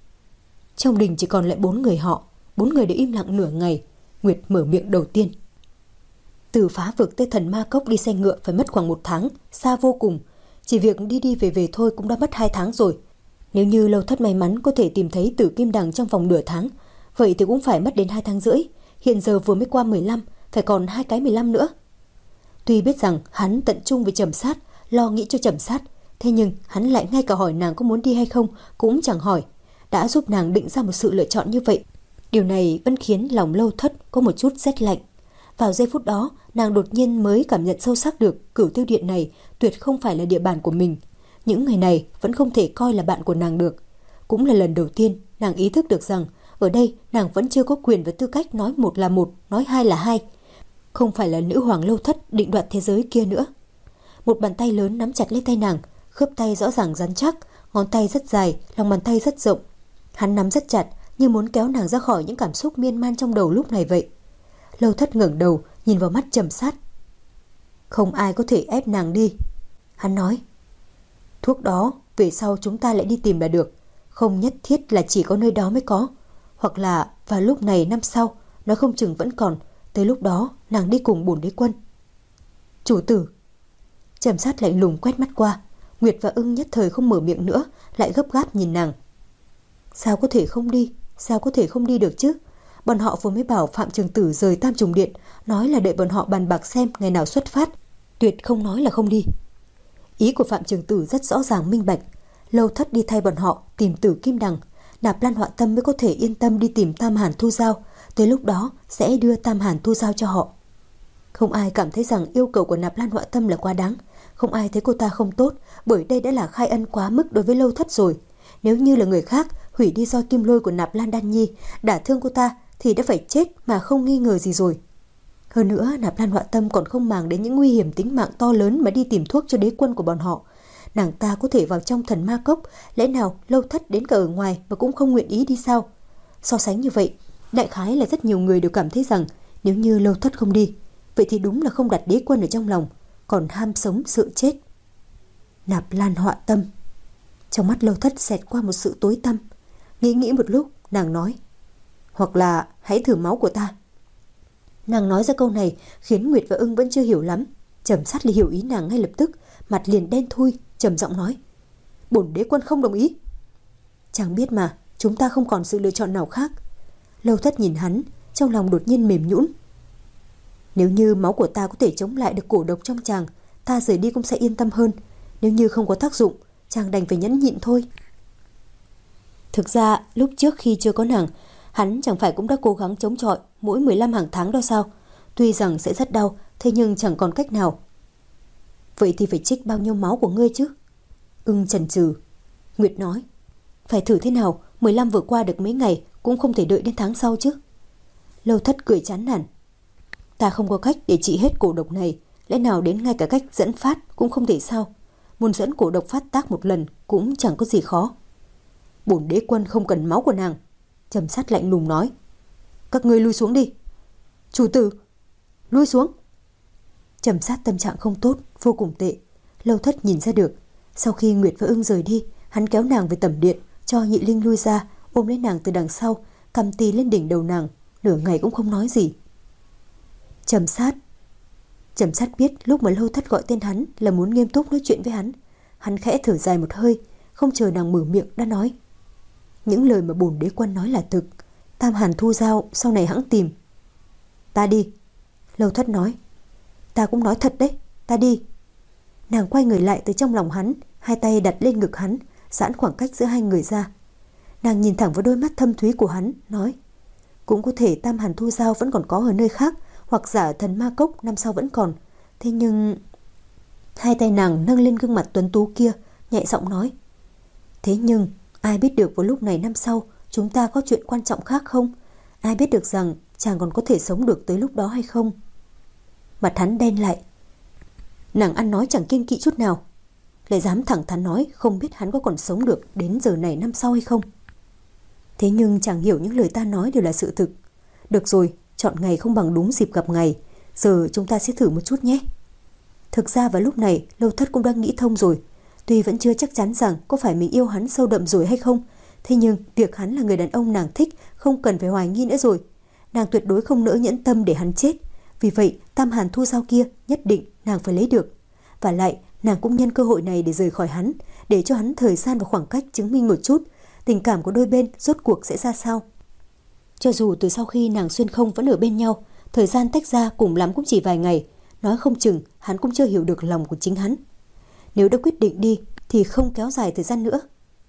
Trong đình chỉ còn lại bốn người họ, bốn người đều im lặng nửa ngày. Nguyệt mở miệng đầu tiên. Từ phá vực tới thần ma cốc đi xe ngựa phải mất khoảng một tháng, xa vô cùng. Chỉ việc đi đi về về thôi cũng đã mất hai tháng rồi. Nếu như Lâu Thất may mắn có thể tìm thấy Tử Kim Đằng trong vòng nửa tháng, vậy thì cũng phải mất đến hai tháng rưỡi. Hiện giờ vừa mới qua mười lăm, phải còn hai cái mười lăm nữa. Tuy biết rằng hắn tận trung với Trầm Sát, lo nghĩ cho Trầm Sát, thế nhưng hắn lại ngay cả hỏi nàng có muốn đi hay không cũng chẳng hỏi, đã giúp nàng định ra một sự lựa chọn như vậy. Điều này vẫn khiến lòng Lâu Thất có một chút rét lạnh. Vào giây phút đó, nàng đột nhiên mới cảm nhận sâu sắc được Cửu Tiêu Điện này tuyệt không phải là địa bàn của mình. Những người này vẫn không thể coi là bạn của nàng được. Cũng là lần đầu tiên nàng ý thức được rằng ở đây nàng vẫn chưa có quyền và tư cách nói một là một, nói hai là hai. Không phải là nữ hoàng Lâu Thất định đoạt thế giới kia nữa. Một bàn tay lớn nắm chặt lấy tay nàng, khớp tay rõ ràng rắn chắc, ngón tay rất dài, lòng bàn tay rất rộng. Hắn nắm rất chặt, như muốn kéo nàng ra khỏi những cảm xúc miên man trong đầu lúc này vậy. Lâu Thất ngẩng đầu, nhìn vào mắt Trầm Sát. Không ai có thể ép nàng đi. Hắn nói, thuốc đó về sau chúng ta lại đi tìm là được, không nhất thiết là chỉ có nơi đó mới có. Hoặc là vào lúc này năm sau, nó không chừng vẫn còn, tới lúc đó nàng đi cùng bổn đế quân. Chủ tử. Trầm Sát lạnh lùng quét mắt qua. Nguyệt và Ưng nhất thời không mở miệng nữa, lại gấp gáp nhìn nàng. Sao có thể không đi? Sao có thể không đi được chứ? Bọn họ vừa mới bảo Phạm Trường Tử rời Tam Trùng Điện, nói là đợi bọn họ bàn bạc xem ngày nào xuất phát, tuyệt không nói là không đi. Ý của Phạm Trường Tử rất rõ ràng minh bạch. Lâu Thất đi thay bọn họ tìm Tử Kim Đằng, Nạp Lan Họa Tâm mới có thể yên tâm đi tìm Tam Hàn Thu Giao, tới lúc đó sẽ đưa Tam Hàn Thu Giao cho họ. Không ai cảm thấy rằng yêu cầu của Nạp Lan Họa Tâm là quá đáng, không ai thấy cô ta không tốt, bởi đây đã là khai ân quá mức đối với Lâu Thất rồi. Nếu như là người khác hủy đi roi kim lôi của Nạp Lan Đan Nhi, đả thương cô ta thì đã phải chết mà không nghi ngờ gì rồi. Hơn nữa, Nạp Lan Họa Tâm còn không màng đến những nguy hiểm tính mạng to lớn mà đi tìm thuốc cho đế quân của bọn họ. Nàng ta có thể vào trong Thần Ma Cốc, lẽ nào Lâu Thất đến cả ở ngoài mà cũng không nguyện ý đi sao? So sánh như vậy, đại khái là rất nhiều người đều cảm thấy rằng nếu như Lâu Thất không đi, vậy thì đúng là không đặt đế quân ở trong lòng, còn ham sống sợ chết. Nạp Lan Họa Tâm. Trong mắt Lâu Thất xẹt qua một sự tối tăm. Nghĩ nghĩ một lúc, nàng nói, hoặc là hãy thử máu của ta. Nàng nói ra câu này khiến Nguyệt và Ưng vẫn chưa hiểu lắm. Trầm Sát liền hiểu ý nàng ngay lập tức, mặt liền đen thui, trầm giọng nói, bổn đế quân không đồng ý. Chàng biết mà, chúng ta không còn sự lựa chọn nào khác. Lâu Thất nhìn hắn, trong lòng đột nhiên mềm nhũn. Nếu như máu của ta có thể chống lại được cổ độc trong chàng, ta rời đi cũng sẽ yên tâm hơn. Nếu như không có tác dụng, chàng đành phải nhẫn nhịn thôi. Thực ra lúc trước khi chưa có nàng, hắn chẳng phải cũng đã cố gắng chống chọi mỗi mười lăm hàng tháng đó sao? Tuy rằng sẽ rất đau, thế nhưng chẳng còn cách nào. Vậy thì phải trích bao nhiêu máu của ngươi chứ? Ưng chần chừ. Nguyệt nói, phải thử thế nào, mười lăm vừa qua được mấy ngày, cũng không thể đợi đến tháng sau chứ. Lâu Thất cười chán nản. Ta không có cách để trị hết cổ độc này, lẽ nào đến ngay cả cách dẫn phát cũng không thể sao? Muốn dẫn cổ độc phát tác một lần cũng chẳng có gì khó. Bổn đế quân không cần máu của nàng. Trầm Sát lạnh lùng nói, các ngươi lui xuống đi. Chủ tử, lui xuống. Trầm Sát tâm trạng không tốt, vô cùng tệ. Lâu Thất nhìn ra được. Sau khi Nguyệt và Ưng rời đi, hắn kéo nàng về tẩm điện, cho Nhị Linh lui ra, ôm lấy nàng từ đằng sau, cầm tì lên đỉnh đầu nàng, nửa ngày cũng không nói gì. Trầm Sát. Trầm Sát biết lúc mà Lâu Thất gọi tên hắn là muốn nghiêm túc nói chuyện với hắn. Hắn khẽ thở dài một hơi, không chờ nàng mở miệng đã nói, những lời mà bổn đế quân nói là thực. Tam Hàn Thu Giao sau này hãng tìm. Ta đi. Lâu Thất nói, ta cũng nói thật đấy, ta đi. Nàng quay người lại từ trong lòng hắn, hai tay đặt lên ngực hắn, giãn khoảng cách giữa hai người ra. Nàng nhìn thẳng vào đôi mắt thâm thúy của hắn, nói, cũng có thể Tam Hàn Thu Giao vẫn còn có ở nơi khác, hoặc giả Thần Ma Cốc năm sau vẫn còn. Thế nhưng... Hai tay nàng nâng lên gương mặt tuấn tú kia, nhẹ giọng nói, thế nhưng ai biết được vào lúc này năm sau chúng ta có chuyện quan trọng khác không? Ai biết được rằng chàng còn có thể sống được tới lúc đó hay không? Mặt hắn đen lại. Nàng ăn nói chẳng kiêng kỵ chút nào, lại dám thẳng thắn nói không biết hắn có còn sống được đến giờ này năm sau hay không. Thế nhưng chàng hiểu những lời ta nói đều là sự thực. Được rồi, chọn ngày không bằng đúng dịp gặp ngày. Giờ chúng ta sẽ thử một chút nhé. Thực ra vào lúc này Lâu Thất cũng đang nghĩ thông rồi. Tuy vẫn chưa chắc chắn rằng có phải mình yêu hắn sâu đậm rồi hay không, thế nhưng việc hắn là người đàn ông nàng thích không cần phải hoài nghi nữa rồi. Nàng tuyệt đối không nỡ nhẫn tâm để hắn chết. Vì vậy Tam Hàn Thu Giao kia nhất định nàng phải lấy được. Và lại Nàng cũng nhân cơ hội này để rời khỏi hắn, để cho hắn thời gian và khoảng cách chứng minh một chút tình cảm của đôi bên rốt cuộc sẽ ra sao. Cho dù từ sau khi nàng xuyên không vẫn ở bên nhau, thời gian tách ra cùng lắm cũng chỉ vài ngày, nói không chừng hắn cũng chưa hiểu được lòng của chính hắn. Nếu đã quyết định đi thì không kéo dài thời gian nữa.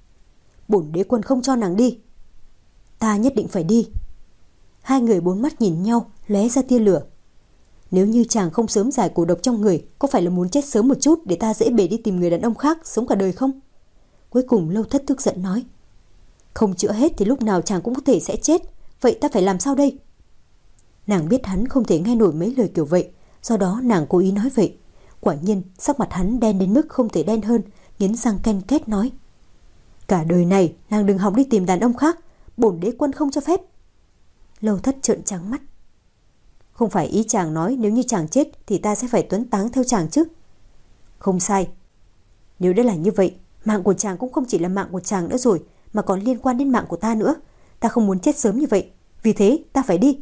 Bổn đế quân không cho nàng đi. Ta nhất định phải đi. Hai người bốn mắt nhìn nhau, lóe ra tia lửa. Nếu như chàng không sớm giải cổ độc trong người, có phải là muốn chết sớm một chút để ta dễ bề đi tìm người đàn ông khác sống cả đời không? Cuối cùng Lâu Thất tức giận nói. Không chữa hết thì lúc nào chàng cũng có thể sẽ chết. Vậy ta phải làm sao đây? Nàng biết hắn không thể nghe nổi mấy lời kiểu vậy, do đó nàng cố ý nói vậy. Quả nhiên sắc mặt hắn đen đến mức không thể đen hơn, nghiến răng ken két nói. Cả đời này nàng đừng hòng đi tìm đàn ông khác, bổn đế quân không cho phép. Lâu Thất trợn trắng mắt. Không phải ý chàng nói nếu như chàng chết thì ta sẽ phải tuấn táng theo chàng chứ? Không sai. Nếu đã là như vậy, mạng của chàng cũng không chỉ là mạng của chàng nữa rồi, mà còn liên quan đến mạng của ta nữa. Ta không muốn chết sớm như vậy, vì thế ta phải đi.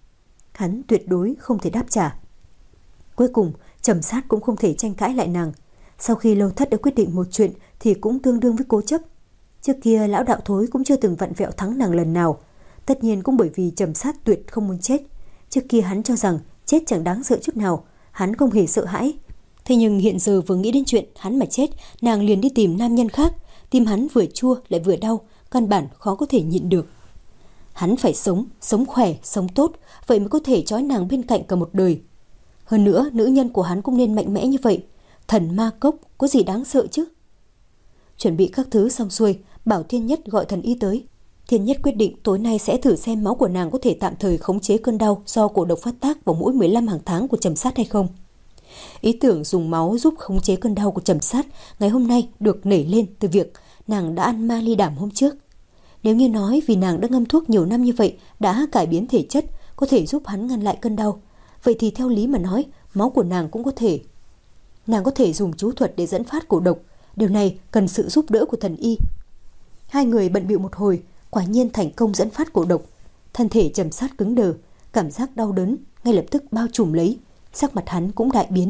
Hắn tuyệt đối không thể đáp trả. Cuối cùng Trầm Sát cũng không thể tranh cãi lại nàng. Sau khi Lâu Thất đã quyết định một chuyện thì cũng tương đương với cố chấp. Trước kia lão đạo thối cũng chưa từng vặn vẹo thắng nàng lần nào. Tất nhiên cũng bởi vì Trầm Sát tuyệt không muốn chết. Trước kia hắn cho rằng chết chẳng đáng sợ chút nào, hắn không hề sợ hãi. Thế nhưng hiện giờ vừa nghĩ đến chuyện hắn mà chết, nàng liền đi tìm nam nhân khác. Tim hắn vừa chua lại vừa đau, căn bản khó có thể nhịn được. Hắn phải sống, sống khỏe, sống tốt, vậy mới có thể trói nàng bên cạnh cả một đời. Hơn nữa, nữ nhân của hắn cũng nên mạnh mẽ như vậy. Thần ma cốc có gì đáng sợ chứ? Chuẩn bị các thứ xong xuôi, bảo Thiên Nhất gọi thần y tới. Thiên Nhất quyết định tối nay sẽ thử xem máu của nàng có thể tạm thời khống chế cơn đau do cổ độc phát tác vào mỗi mười lăm hàng tháng của Trầm Sát hay không. Ý tưởng dùng máu giúp khống chế cơn đau của Trầm Sát ngày hôm nay được nảy lên từ việc nàng đã ăn ma ly đảm hôm trước. Nếu như nói vì nàng đã ngâm thuốc nhiều năm như vậy đã cải biến thể chất, có thể giúp hắn ngăn lại cơn đau, vậy thì theo lý mà nói, máu của nàng cũng có thể. Nàng có thể dùng chú thuật để dẫn phát cổ độc, điều này cần sự giúp đỡ của thần y. Hai người bận bịu một hồi, quả nhiên thành công dẫn phát cổ độc. Thân thể Trầm Sát cứng đờ, cảm giác đau đớn ngay lập tức bao trùm lấy, sắc mặt hắn cũng đại biến.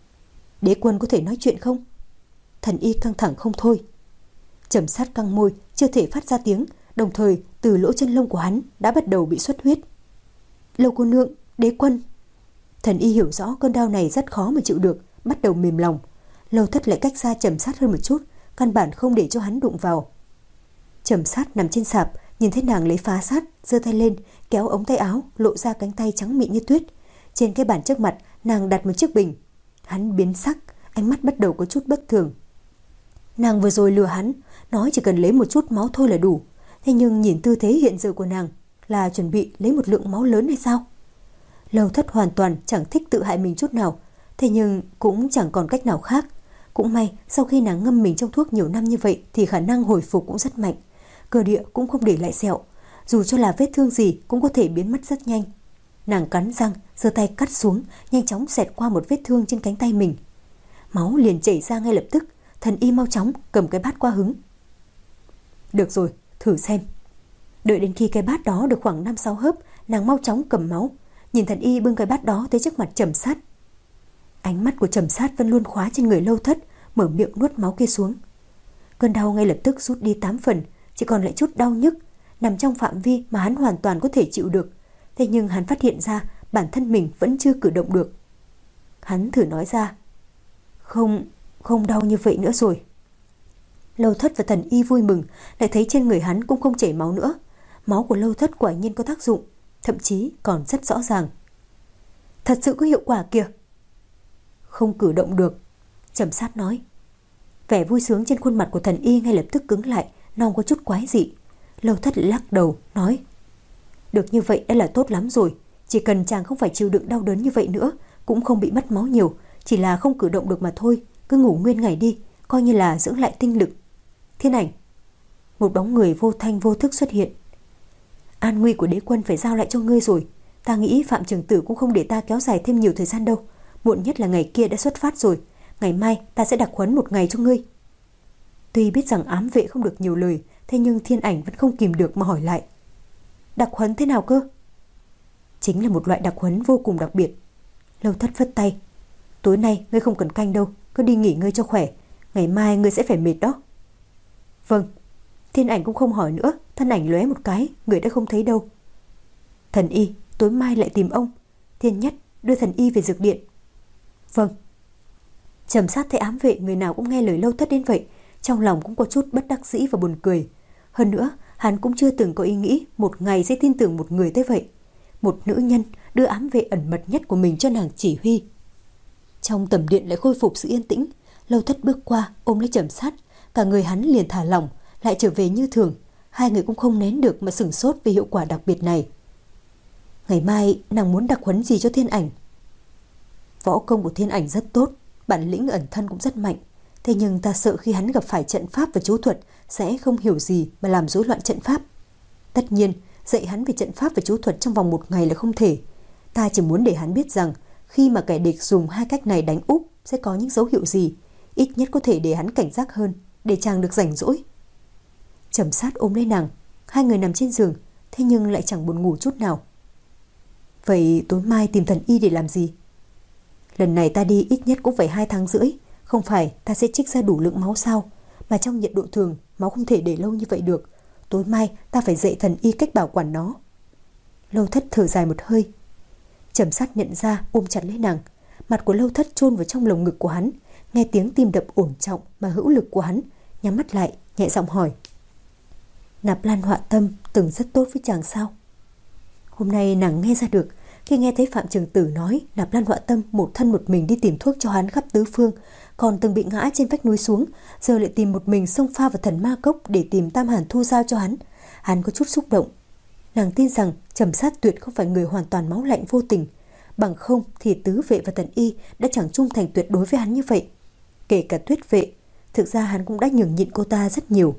Đế quân có thể nói chuyện không? Thần y căng thẳng không thôi. Trầm Sát căng môi, chưa thể phát ra tiếng, đồng thời từ lỗ chân lông của hắn đã bắt đầu bị xuất huyết. Lâu cô nương, đế quân. Thần y hiểu rõ cơn đau này rất khó mà chịu được, bắt đầu mềm lòng. Lâu Thất lại cách xa Trầm Sát hơn một chút, căn bản không để cho hắn đụng vào. Trầm Sát nằm trên sạp, nhìn thấy nàng lấy phá sát, giơ tay lên, kéo ống tay áo, lộ ra cánh tay trắng mịn như tuyết. Trên cái bàn trước mặt, nàng đặt một chiếc bình. Hắn biến sắc, ánh mắt bắt đầu có chút bất thường. Nàng vừa rồi lừa hắn, nói chỉ cần lấy một chút máu thôi là đủ. Thế nhưng nhìn tư thế hiện giờ của nàng, là chuẩn bị lấy một lượng máu lớn hay sao? Lâu Thất hoàn toàn chẳng thích tự hại mình chút nào, thế nhưng cũng chẳng còn cách nào khác. Cũng may sau khi nàng ngâm mình trong thuốc nhiều năm như vậy thì khả năng hồi phục cũng rất mạnh. Cơ địa cũng không để lại sẹo, dù cho là vết thương gì cũng có thể biến mất rất nhanh. Nàng cắn răng, giơ tay cắt xuống, nhanh chóng xẹt qua một vết thương trên cánh tay mình. Máu liền chảy ra ngay lập tức. Thần y mau chóng cầm cái bát qua hứng. Được rồi, thử xem. Đợi đến khi cái bát đó được khoảng năm sáu hớp, nàng mau chóng cầm máu, nhìn thần y bưng cái bát đó tới trước mặt Trầm Sát. Ánh mắt của Trầm Sát vẫn luôn khóa trên người Lâu Thất, mở miệng nuốt máu kia xuống. Cơn đau ngay lập tức rút đi tám phần, chỉ còn lại chút đau nhức, nằm trong phạm vi mà hắn hoàn toàn có thể chịu được. Thế nhưng hắn phát hiện ra bản thân mình vẫn chưa cử động được. Hắn thử nói ra, Không, không đau như vậy nữa rồi. Lâu Thất và thần y vui mừng, lại thấy trên người hắn cũng không chảy máu nữa. Máu của Lâu Thất quả nhiên có tác dụng, thậm chí còn rất rõ ràng. Thật sự có hiệu quả kìa. Không cử động được, Trầm Sát nói. Vẻ vui sướng trên khuôn mặt của thần y ngay lập tức cứng lại, nong có chút quái dị. Lâu Thất lắc đầu, nói, được như vậy đã là tốt lắm rồi. Chỉ cần chàng không phải chịu đựng đau đớn như vậy nữa, cũng không bị mất máu nhiều, chỉ là không cử động được mà thôi. Cứ ngủ nguyên ngày đi, coi như là dưỡng lại tinh lực. Thiên Ảnh. Một bóng người vô thanh vô thức xuất hiện. An nguy của đế quân phải giao lại cho ngươi rồi. Ta nghĩ Phạm Trường Tử cũng không để ta kéo dài thêm nhiều thời gian đâu. Muộn nhất là ngày kia đã xuất phát rồi. Ngày mai ta sẽ đặc huấn một ngày cho ngươi. Tuy biết rằng ám vệ không được nhiều lời, thế nhưng Thiên Ảnh vẫn không kìm được mà hỏi lại. Đặc huấn thế nào cơ? Chính là một loại đặc huấn vô cùng đặc biệt. Lâu Thất phất tay. Tối nay ngươi không cần canh đâu, cứ đi nghỉ ngơi cho khỏe, ngày mai ngươi sẽ phải mệt đó. Vâng. Thiên Ảnh cũng không hỏi nữa, thân ảnh lóe một cái, người đã không thấy đâu. Thần y, tối mai lại tìm ông. Thiên Nhất, đưa thần y về dược điện. Vâng. Trầm Sát thấy ám vệ người nào cũng nghe lời Lâu Thất đến vậy, trong lòng cũng có chút bất đắc dĩ và buồn cười. Hơn nữa, hắn cũng chưa từng có ý nghĩ một ngày sẽ tin tưởng một người tới vậy. Một nữ nhân đưa ám vệ ẩn mật nhất của mình cho nàng chỉ huy. Trong tầm điện lại khôi phục sự yên tĩnh. Lâu Thất bước qua ôm lấy Trầm Sát, cả người hắn liền thả lỏng, lại trở về như thường. Hai người cũng không nén được mà sửng sốt về hiệu quả đặc biệt này. Ngày mai nàng muốn đặc huấn gì cho Thiên Ảnh? Võ công của Thiên Ảnh rất tốt, bản lĩnh ẩn thân cũng rất mạnh. Thế nhưng ta sợ khi hắn gặp phải trận pháp và chú thuật sẽ không hiểu gì mà làm rối loạn trận pháp. Tất nhiên, dạy hắn về trận pháp và chú thuật trong vòng một ngày là không thể. Ta chỉ muốn để hắn biết rằng khi mà kẻ địch dùng hai cách này đánh úp sẽ có những dấu hiệu gì, ít nhất có thể để hắn cảnh giác hơn, để chàng được rảnh rỗi. Trầm Sát ôm lấy nàng, hai người nằm trên giường, thế nhưng lại chẳng buồn ngủ chút nào. Vậy tối mai tìm thần y để làm gì? Lần này ta đi ít nhất cũng phải hai tháng rưỡi, không phải ta sẽ trích ra đủ lượng máu sao? Mà trong nhiệt độ thường, máu không thể để lâu như vậy được. Tối mai ta phải dạy thần y cách bảo quản nó. Lâu Thất thở dài một hơi. Trầm Sát nhận ra, ôm chặt lấy nàng. Mặt của Lâu Thất chôn vào trong lồng ngực của hắn, nghe tiếng tim đập ổn trọng mà hữu lực của hắn, nhắm mắt lại, nhẹ giọng hỏi. Nạp Lan Họa Tâm từng rất tốt với chàng sao? Hôm nay nàng nghe ra được, khi nghe thấy Phạm Trường Tử nói Nạp Lan Họa Tâm một thân một mình đi tìm thuốc cho hắn khắp tứ phương, còn từng bị ngã trên vách núi xuống, giờ lại tìm một mình xông pha vào Thần Ma Cốc để tìm Tam Hàn Thu giao cho hắn. Hắn có chút xúc động. Nàng tin rằng Trầm Sát tuyệt không phải người hoàn toàn máu lạnh vô tình, bằng không thì tứ vệ và thần y đã chẳng trung thành tuyệt đối với hắn như vậy. Kể cả Tuyết vệ, thực ra hắn cũng đã nhường nhịn cô ta rất nhiều.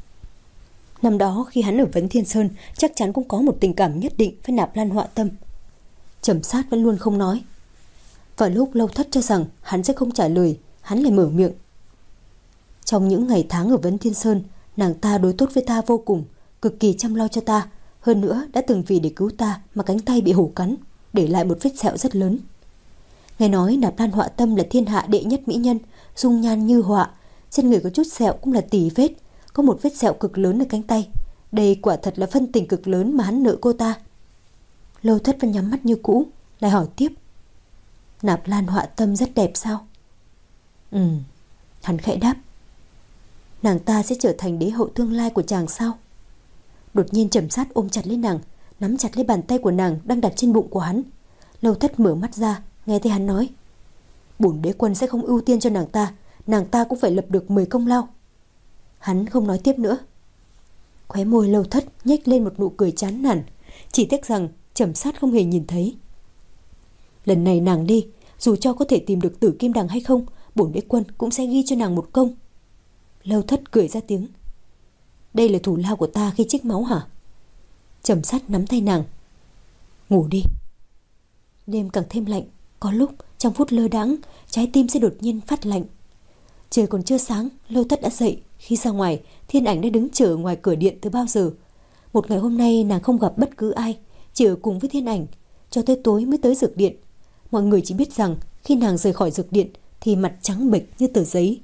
Năm đó khi hắn ở Vấn Thiên Sơn, chắc chắn cũng có một tình cảm nhất định với Nạp Lan Họa Tâm. Trầm Sát vẫn luôn không nói. Vào lúc Lâu Thất cho rằng hắn sẽ không trả lời, hắn lại mở miệng. Trong những ngày tháng ở Vấn Thiên Sơn, nàng ta đối tốt với ta vô cùng, cực kỳ chăm lo cho ta. Hơn nữa đã từng vì để cứu ta mà cánh tay bị hổ cắn, để lại một vết sẹo rất lớn. Nghe nói Nạp Lan Họa Tâm là thiên hạ đệ nhất mỹ nhân, dung nhan như họa, trên người có chút sẹo cũng là tỷ vết, có một vết sẹo cực lớn ở cánh tay. Đây quả thật là phân tình cực lớn mà hắn nợ cô ta. Lâu Thất vẫn nhắm mắt như cũ, lại hỏi tiếp. Nạp Lan Họa Tâm rất đẹp sao? Ừ, hắn khẽ đáp. Nàng ta sẽ trở thành đế hậu tương lai của chàng sao? Đột nhiên Trầm Sát ôm chặt lấy nàng, nắm chặt lấy bàn tay của nàng đang đặt trên bụng của hắn. Lâu Thất mở mắt ra, nghe thấy hắn nói. Bổn đế quân sẽ không ưu tiên cho nàng ta, nàng ta cũng phải lập được mười công lao. Hắn không nói tiếp nữa. Khóe môi Lâu Thất nhếch lên một nụ cười chán nản, chỉ tiếc rằng Trầm Sát không hề nhìn thấy. Lần này nàng đi, dù cho có thể tìm được Tử Kim Đằng hay không, bổn đế quân cũng sẽ ghi cho nàng một công. Lâu Thất cười ra tiếng. Đây là thù lao của ta khi trích máu hả? Trầm Sát nắm tay nàng. Ngủ đi. Đêm càng thêm lạnh, có lúc trong phút lơ đãng trái tim sẽ đột nhiên phát lạnh. Trời còn chưa sáng, Lâu Thất đã dậy. Khi ra ngoài, Thiên Ảnh đã đứng chờ ngoài cửa điện từ bao giờ. Một ngày hôm nay nàng không gặp bất cứ ai, chỉ ở cùng với Thiên Ảnh, cho tới tối mới tới dược điện. Mọi người chỉ biết rằng khi nàng rời khỏi dược điện thì mặt trắng bệch như tờ giấy.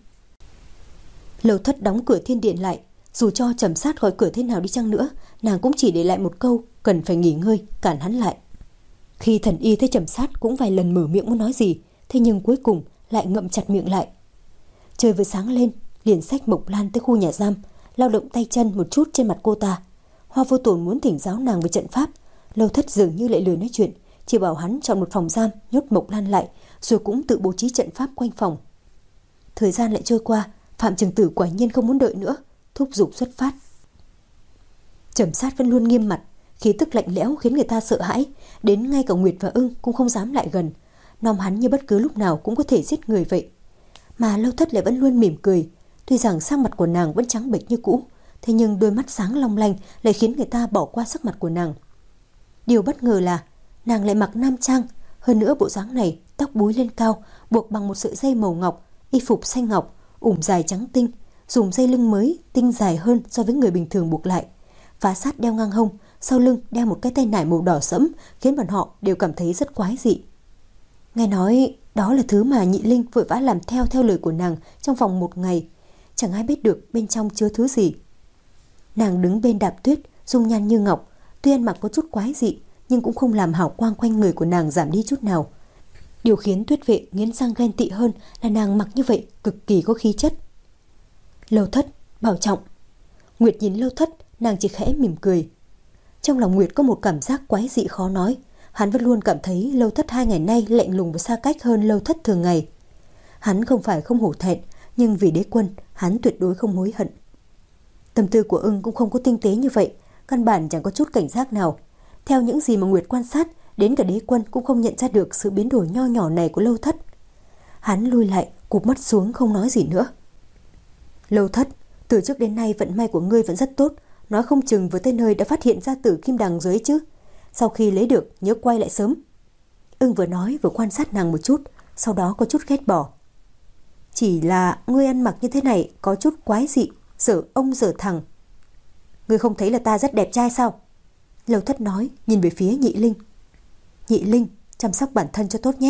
Lâu Thất đóng cửa thiên điện lại. Dù cho Trầm Sát gọi cửa thế nào đi chăng nữa, nàng cũng chỉ để lại một câu cần phải nghỉ ngơi, cản hắn lại. Khi thần y thấy Trầm Sát cũng vài lần mở miệng muốn nói gì, thế nhưng cuối cùng lại ngậm chặt miệng lại. Trời vừa sáng lên, liền xách Mộc Lan tới khu nhà giam, lao động tay chân một chút trên mặt cô ta. Hoa Vô Tồn muốn thỉnh giáo nàng về trận pháp, Lâu Thất dường như lại lười nói chuyện, chỉ bảo hắn chọn một phòng giam, nhốt Mộc Lan lại, rồi cũng tự bố trí trận pháp quanh phòng. Thời gian lại trôi qua, Phạm Trường Tử quả nhiên không muốn đợi nữa, thúc giục xuất phát. Trầm Sát vẫn luôn nghiêm mặt, khí tức lạnh lẽo khiến người ta sợ hãi, đến ngay cả Nguyệt và Ưng cũng không dám lại gần, nom hắn như bất cứ lúc nào cũng có thể giết người vậy. Mà Lâu Thất lại vẫn luôn mỉm cười, tuy rằng sắc mặt của nàng vẫn trắng bệch như cũ, thế nhưng đôi mắt sáng long lanh lại khiến người ta bỏ qua sắc mặt của nàng. Điều bất ngờ là nàng lại mặc nam trang, hơn nữa bộ dáng này tóc búi lên cao, buộc bằng một sợi dây màu ngọc, y phục xanh ngọc, ủng dài trắng tinh, dùng dây lưng mới tinh dài hơn so với người bình thường buộc lại, vá sát đeo ngang hông, sau lưng đeo một cái tay nải màu đỏ sẫm, khiến bọn họ đều cảm thấy rất quái dị. Nghe nói đó là thứ mà Nhị Linh vội vã làm theo theo lời của nàng trong vòng một ngày. Chẳng ai biết được bên trong chứa thứ gì. Nàng đứng bên Đạp Tuyết, dung nhan như ngọc, tuy ăn mặc có chút quái dị nhưng cũng không làm hào quang quanh người của nàng giảm đi chút nào. Điều khiến Tuyết Vệ nghiến răng ghen tị hơn là nàng mặc như vậy cực kỳ có khí chất. Lâu Thất, bảo trọng. Nguyệt nhìn Lâu Thất, nàng chỉ khẽ mỉm cười. Trong lòng Nguyệt có một cảm giác quái dị khó nói. Hắn vẫn luôn cảm thấy Lâu Thất hai ngày nay lạnh lùng và xa cách hơn Lâu Thất thường ngày. Hắn không phải không hổ thẹn, nhưng vì đế quân, hắn tuyệt đối không hối hận. Tâm tư của Ưng cũng không có tinh tế như vậy, căn bản chẳng có chút cảnh giác nào. Theo những gì mà Nguyệt quan sát, đến cả đế quân cũng không nhận ra được sự biến đổi nho nhỏ này của Lâu Thất. Hắn lui lại, cụp mắt xuống không nói gì nữa. Lâu Thất, từ trước đến nay vận may của ngươi vẫn rất tốt, nói không chừng vừa tới nơi đã phát hiện ra tử kim đằng rồi ấy chứ. Sau khi lấy được, nhớ quay lại sớm. Ưng vừa nói vừa quan sát nàng một chút, sau đó có chút ghét bỏ. Chỉ là ngươi ăn mặc như thế này có chút quái dị, dở ông dở thằng. Ngươi không thấy là ta rất đẹp trai sao? Lâu Thất nói, nhìn về phía Nhị Linh. Nhị Linh, chăm sóc bản thân cho tốt nhé.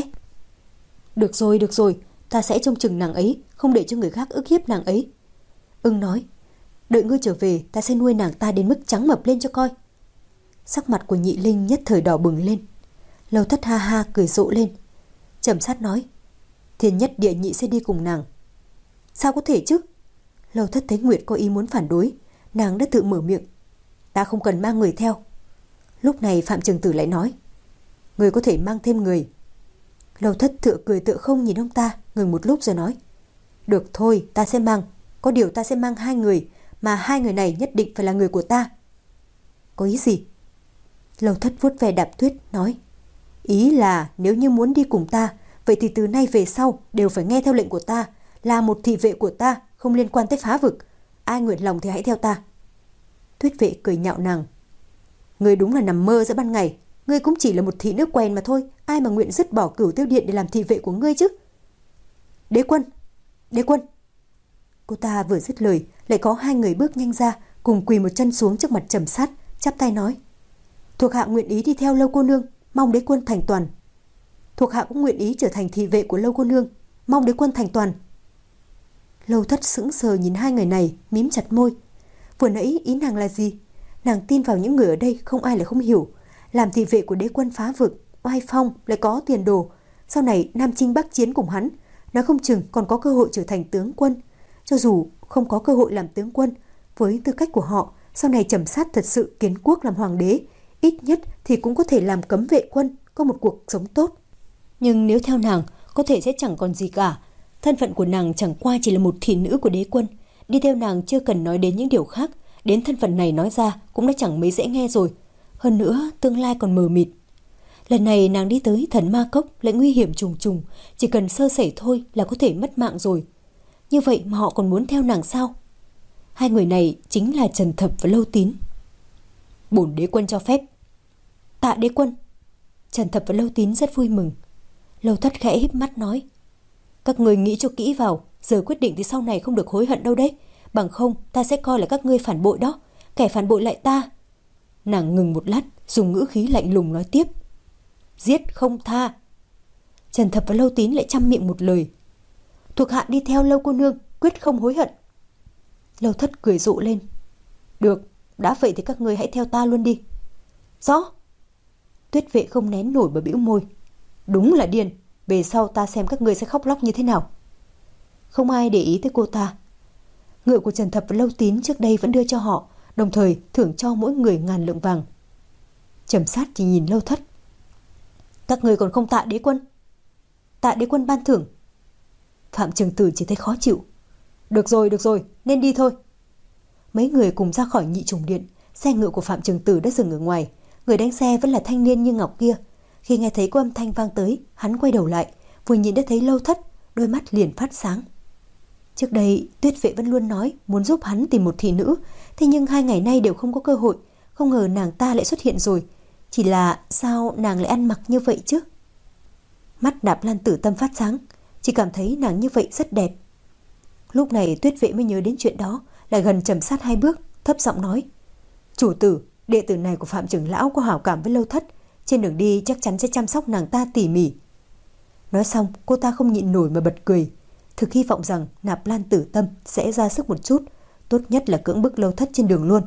Được rồi, được rồi, ta sẽ trông chừng nàng ấy, không để cho người khác ức hiếp nàng ấy. Ưng nói, đợi ngươi trở về, ta sẽ nuôi nàng ta đến mức trắng mập lên cho coi. Sắc mặt của Nhị Linh nhất thời đỏ bừng lên. Lâu Thất ha ha cười rộ lên. Trầm Sát nói, thiên nhất địa nhị sẽ đi cùng nàng. Sao có thể chứ? Lâu Thất thấy Nguyệt có ý muốn phản đối, nàng đã tự mở miệng. Ta không cần mang người theo. Lúc này Phạm Trường Tử lại nói, người có thể mang thêm người. Lâu Thất tựa cười tựa không nhìn ông ta, ngừng một lúc rồi nói, được thôi, ta sẽ mang. Có điều ta sẽ mang hai người, mà hai người này nhất định phải là người của ta. Có ý gì? Lâu Thất vuốt ve Đạp Tuyết nói, ý là nếu như muốn đi cùng ta, vậy thì từ nay về sau đều phải nghe theo lệnh của ta, là một thị vệ của ta, không liên quan tới phá vực. Ai nguyện lòng thì hãy theo ta. Tuyết Vệ cười nhạo nàng, ngươi đúng là nằm mơ giữa ban ngày. Ngươi cũng chỉ là một thị nữ quèn mà thôi, ai mà nguyện dứt bỏ Cửu Tiêu Điện để làm thị vệ của ngươi chứ? Đế quân, đế quân. Cô ta vừa dứt lời, lại có hai người bước nhanh ra, cùng quỳ một chân xuống trước mặt Trầm Sát, chắp tay nói, thuộc hạ nguyện ý đi theo Lâu cô nương, mong đế quân thành toàn. Thuộc hạ cũng nguyện ý trở thành thị vệ của Lâu cô nương, mong đế quân thành toàn. Lâu Thất sững sờ nhìn hai người này, mím chặt môi. Vừa nãy ý nàng là gì? Nàng tin vào những người ở đây không ai là không hiểu. Làm thị vệ của đế quân phá vực, oai phong, lại có tiền đồ. Sau này nam chinh bắc chiến cùng hắn, nói không chừng còn có cơ hội trở thành tướng quân. Cho dù không có cơ hội làm tướng quân, với tư cách của họ, sau này Trầm Sát thật sự kiến quốc làm hoàng đế, ít nhất thì cũng có thể làm cấm vệ quân, có một cuộc sống tốt. Nhưng nếu theo nàng, có thể sẽ chẳng còn gì cả. Thân phận của nàng chẳng qua chỉ là một thị nữ của đế quân. Đi theo nàng chưa cần nói đến những điều khác, đến thân phận này nói ra cũng đã chẳng mấy dễ nghe rồi. Hơn nữa tương lai còn mờ mịt. Lần này nàng đi tới Thần Ma Cốc lại nguy hiểm trùng trùng, chỉ cần sơ sẩy thôi là có thể mất mạng rồi. Như vậy mà họ còn muốn theo nàng sao? Hai người này chính là Trần Thập và Lâu Tín. Bổn đế quân cho phép. Tạ đế quân. Trần Thập và Lâu Tín rất vui mừng. Lâu Thất khẽ híp mắt nói, các người nghĩ cho kỹ vào, giờ quyết định thì sau này không được hối hận đâu đấy. Bằng không ta sẽ coi là các ngươi phản bội đó, kẻ phản bội lại ta. Nàng ngừng một lát, dùng ngữ khí lạnh lùng nói tiếp, giết không tha. Trần Thập và Lâu Tín lại chăm miệng một lời, thuộc hạ đi theo Lâu cô nương, quyết không hối hận. Lâu Thất cười rộ lên, được, đã vậy thì các ngươi hãy theo ta luôn đi. Rõ. Tuyết Vệ không nén nổi mà bĩu môi, đúng là điên, về sau ta xem các ngươi sẽ khóc lóc như thế nào. Không ai để ý tới cô ta. Ngựa của Trần Thập và Lâu Tín trước đây vẫn đưa cho họ, đồng thời thưởng cho mỗi người ngàn lượng vàng. Trầm Sát chỉ nhìn Lâu Thất, các người còn không tạ đế quân? Tạ đế quân ban thưởng. Phạm Trường Tử chỉ thấy khó chịu. Được rồi, được rồi, nên đi thôi. Mấy người cùng ra khỏi Nhị Trùng Điện. Xe ngựa của Phạm Trường Tử đã dừng ở ngoài. Người đánh xe vẫn là thanh niên như ngọc kia. Khi nghe thấy có âm thanh vang tới, hắn quay đầu lại, vừa nhìn đã thấy Lâu Thất, đôi mắt liền phát sáng. Trước đây Tuyết Vệ vẫn luôn nói muốn giúp hắn tìm một thị nữ, thế nhưng hai ngày nay đều không có cơ hội. Không ngờ nàng ta lại xuất hiện rồi. Chỉ là sao nàng lại ăn mặc như vậy chứ? Mắt Nạp Lan Tử Tâm phát sáng, chỉ cảm thấy nàng như vậy rất đẹp. Lúc này Tuyết Vệ mới nhớ đến chuyện đó, lại gần Trầm Sát hai bước, thấp giọng nói, chủ tử, đệ tử này của Phạm trưởng lão có hảo cảm với Lâu Thất, trên đường đi chắc chắn sẽ chăm sóc nàng ta tỉ mỉ. Nói xong, cô ta không nhịn nổi mà bật cười, thực hy vọng rằng Nạp Lan Tử Tâm sẽ ra sức một chút, tốt nhất là cưỡng bức Lâu Thất trên đường luôn.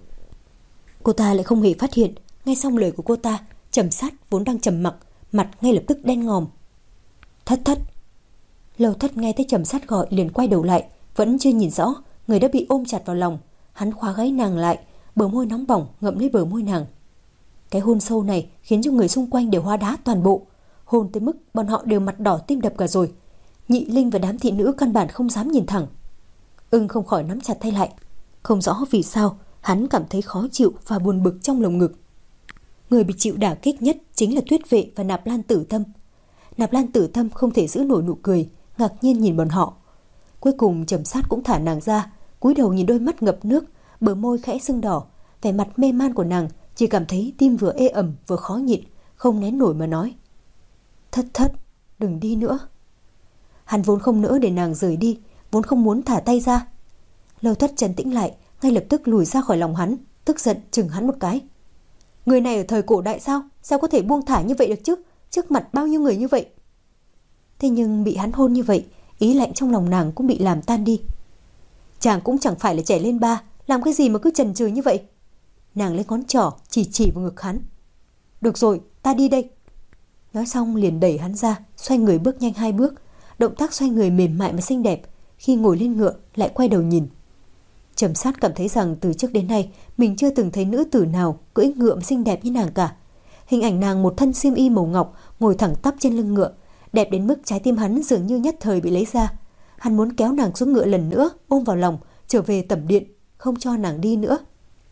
Cô ta lại không hề phát hiện, nghe xong lời của cô ta, Trầm Sát vốn đang trầm mặc, mặt ngay lập tức đen ngòm. Thất thất. Lâu Thất nghe thấy Trầm Sát gọi liền quay đầu lại, vẫn chưa nhìn rõ, người đã bị ôm chặt vào lòng. Hắn khóa gáy nàng lại, bờ môi nóng bỏng ngậm lấy bờ môi nàng. Cái hôn sâu này khiến cho người xung quanh đều hóa đá toàn bộ, hôn tới mức bọn họ đều mặt đỏ tim đập cả rồi. Nhị Linh và đám thị nữ căn bản không dám nhìn thẳng. Ưng không khỏi nắm chặt tay lại, không rõ vì sao hắn cảm thấy khó chịu và buồn bực trong lồng ngực. Người bị chịu đả kích nhất chính là Tuyết Vệ và Nạp Lan Tử Tâm. Nạp Lan Tử Tâm không thể giữ nổi nụ cười, ngạc nhiên nhìn bọn họ. Cuối cùng Trầm Sát cũng thả nàng ra, cúi đầu nhìn đôi mắt ngập nước, bờ môi khẽ sưng đỏ, vẻ mặt mê man của nàng chỉ cảm thấy tim vừa ê ẩm vừa khó nhịn, không nén nổi mà nói: Thất thất, đừng đi nữa. Hắn vốn không nỡ để nàng rời đi, vốn không muốn thả tay ra. Lâu Thất trấn tĩnh lại, ngay lập tức lùi ra khỏi lòng hắn, tức giận chừng hắn một cái. Người này ở thời cổ đại sao? Sao có thể buông thả như vậy được chứ? Trước mặt bao nhiêu người như vậy. Thế nhưng bị hắn hôn như vậy, ý lạnh trong lòng nàng cũng bị làm tan đi. Chàng cũng chẳng phải là trẻ lên ba, làm cái gì mà cứ chần chừ như vậy. Nàng lấy ngón trỏ chỉ chỉ vào ngực hắn. Được rồi, ta đi đây. Nói xong liền đẩy hắn ra, xoay người bước nhanh hai bước. Động tác xoay người mềm mại mà xinh đẹp. Khi ngồi lên ngựa lại quay đầu nhìn. Trầm Sát cảm thấy rằng từ trước đến nay mình chưa từng thấy nữ tử nào cưỡi ngựa mà xinh đẹp như nàng cả. Hình ảnh nàng một thân xiêm y màu ngọc, ngồi thẳng tắp trên lưng ngựa, đẹp đến mức trái tim hắn dường như nhất thời bị lấy ra. Hắn muốn kéo nàng xuống ngựa lần nữa, ôm vào lòng, trở về tẩm điện, không cho nàng đi nữa.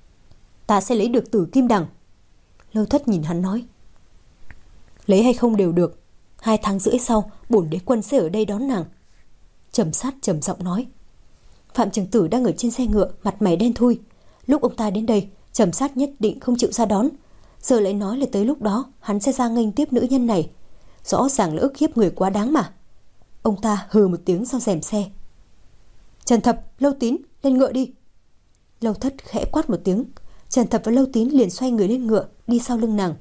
Ta sẽ lấy được Tử Kim Đằng. Lâu Thất nhìn hắn nói. Lấy hay không đều được. Hai tháng rưỡi sau, bổn đế quân sẽ ở đây đón nàng. Trầm Sát trầm giọng nói. Phạm Trường Tử đang ở trên xe ngựa, mặt mày đen thui. Lúc ông ta đến đây, Trầm Sát nhất định không chịu ra đón. Giờ lại nói là tới lúc đó hắn sẽ ra nghênh tiếp nữ nhân này. Rõ ràng là ức hiếp người quá đáng mà. Ông ta hừ một tiếng sau rèm xe. Trần Thập, Lâu Tín, lên ngựa đi. Lâu Thất khẽ quát một tiếng. Trần Thập và Lâu Tín liền xoay người lên ngựa, đi sau lưng nàng.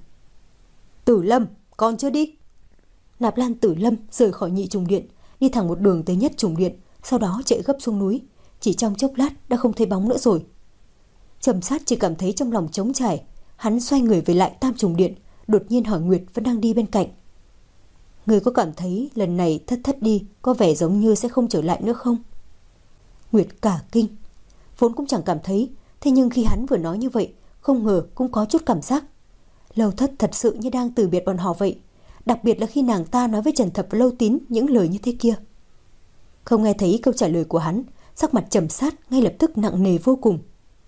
Tử Lâm, còn chưa đi. Nạp Lan Tử Lâm rời khỏi Nhị Trùng Điện, đi thẳng một đường tới Nhất Trùng Điện, sau đó chạy gấp xuống núi. Chỉ trong chốc lát đã không thấy bóng nữa rồi. Trầm Sát chỉ cảm thấy trong lòng trống trải. Hắn xoay người về lại Tam Trùng Điện, đột nhiên hỏi Nguyệt vẫn đang đi bên cạnh. Người có cảm thấy lần này Thất Thất đi có vẻ giống như sẽ không trở lại nữa không? Nguyệt cả kinh. Vốn cũng chẳng cảm thấy, thế nhưng khi hắn vừa nói như vậy, không ngờ cũng có chút cảm giác. Lâu Thất thật sự như đang từ biệt bọn họ vậy. Đặc biệt là khi nàng ta nói với Trần Thập và Lâu Tín những lời như thế kia. Không nghe thấy câu trả lời của hắn, sắc mặt Trầm Sát ngay lập tức nặng nề vô cùng.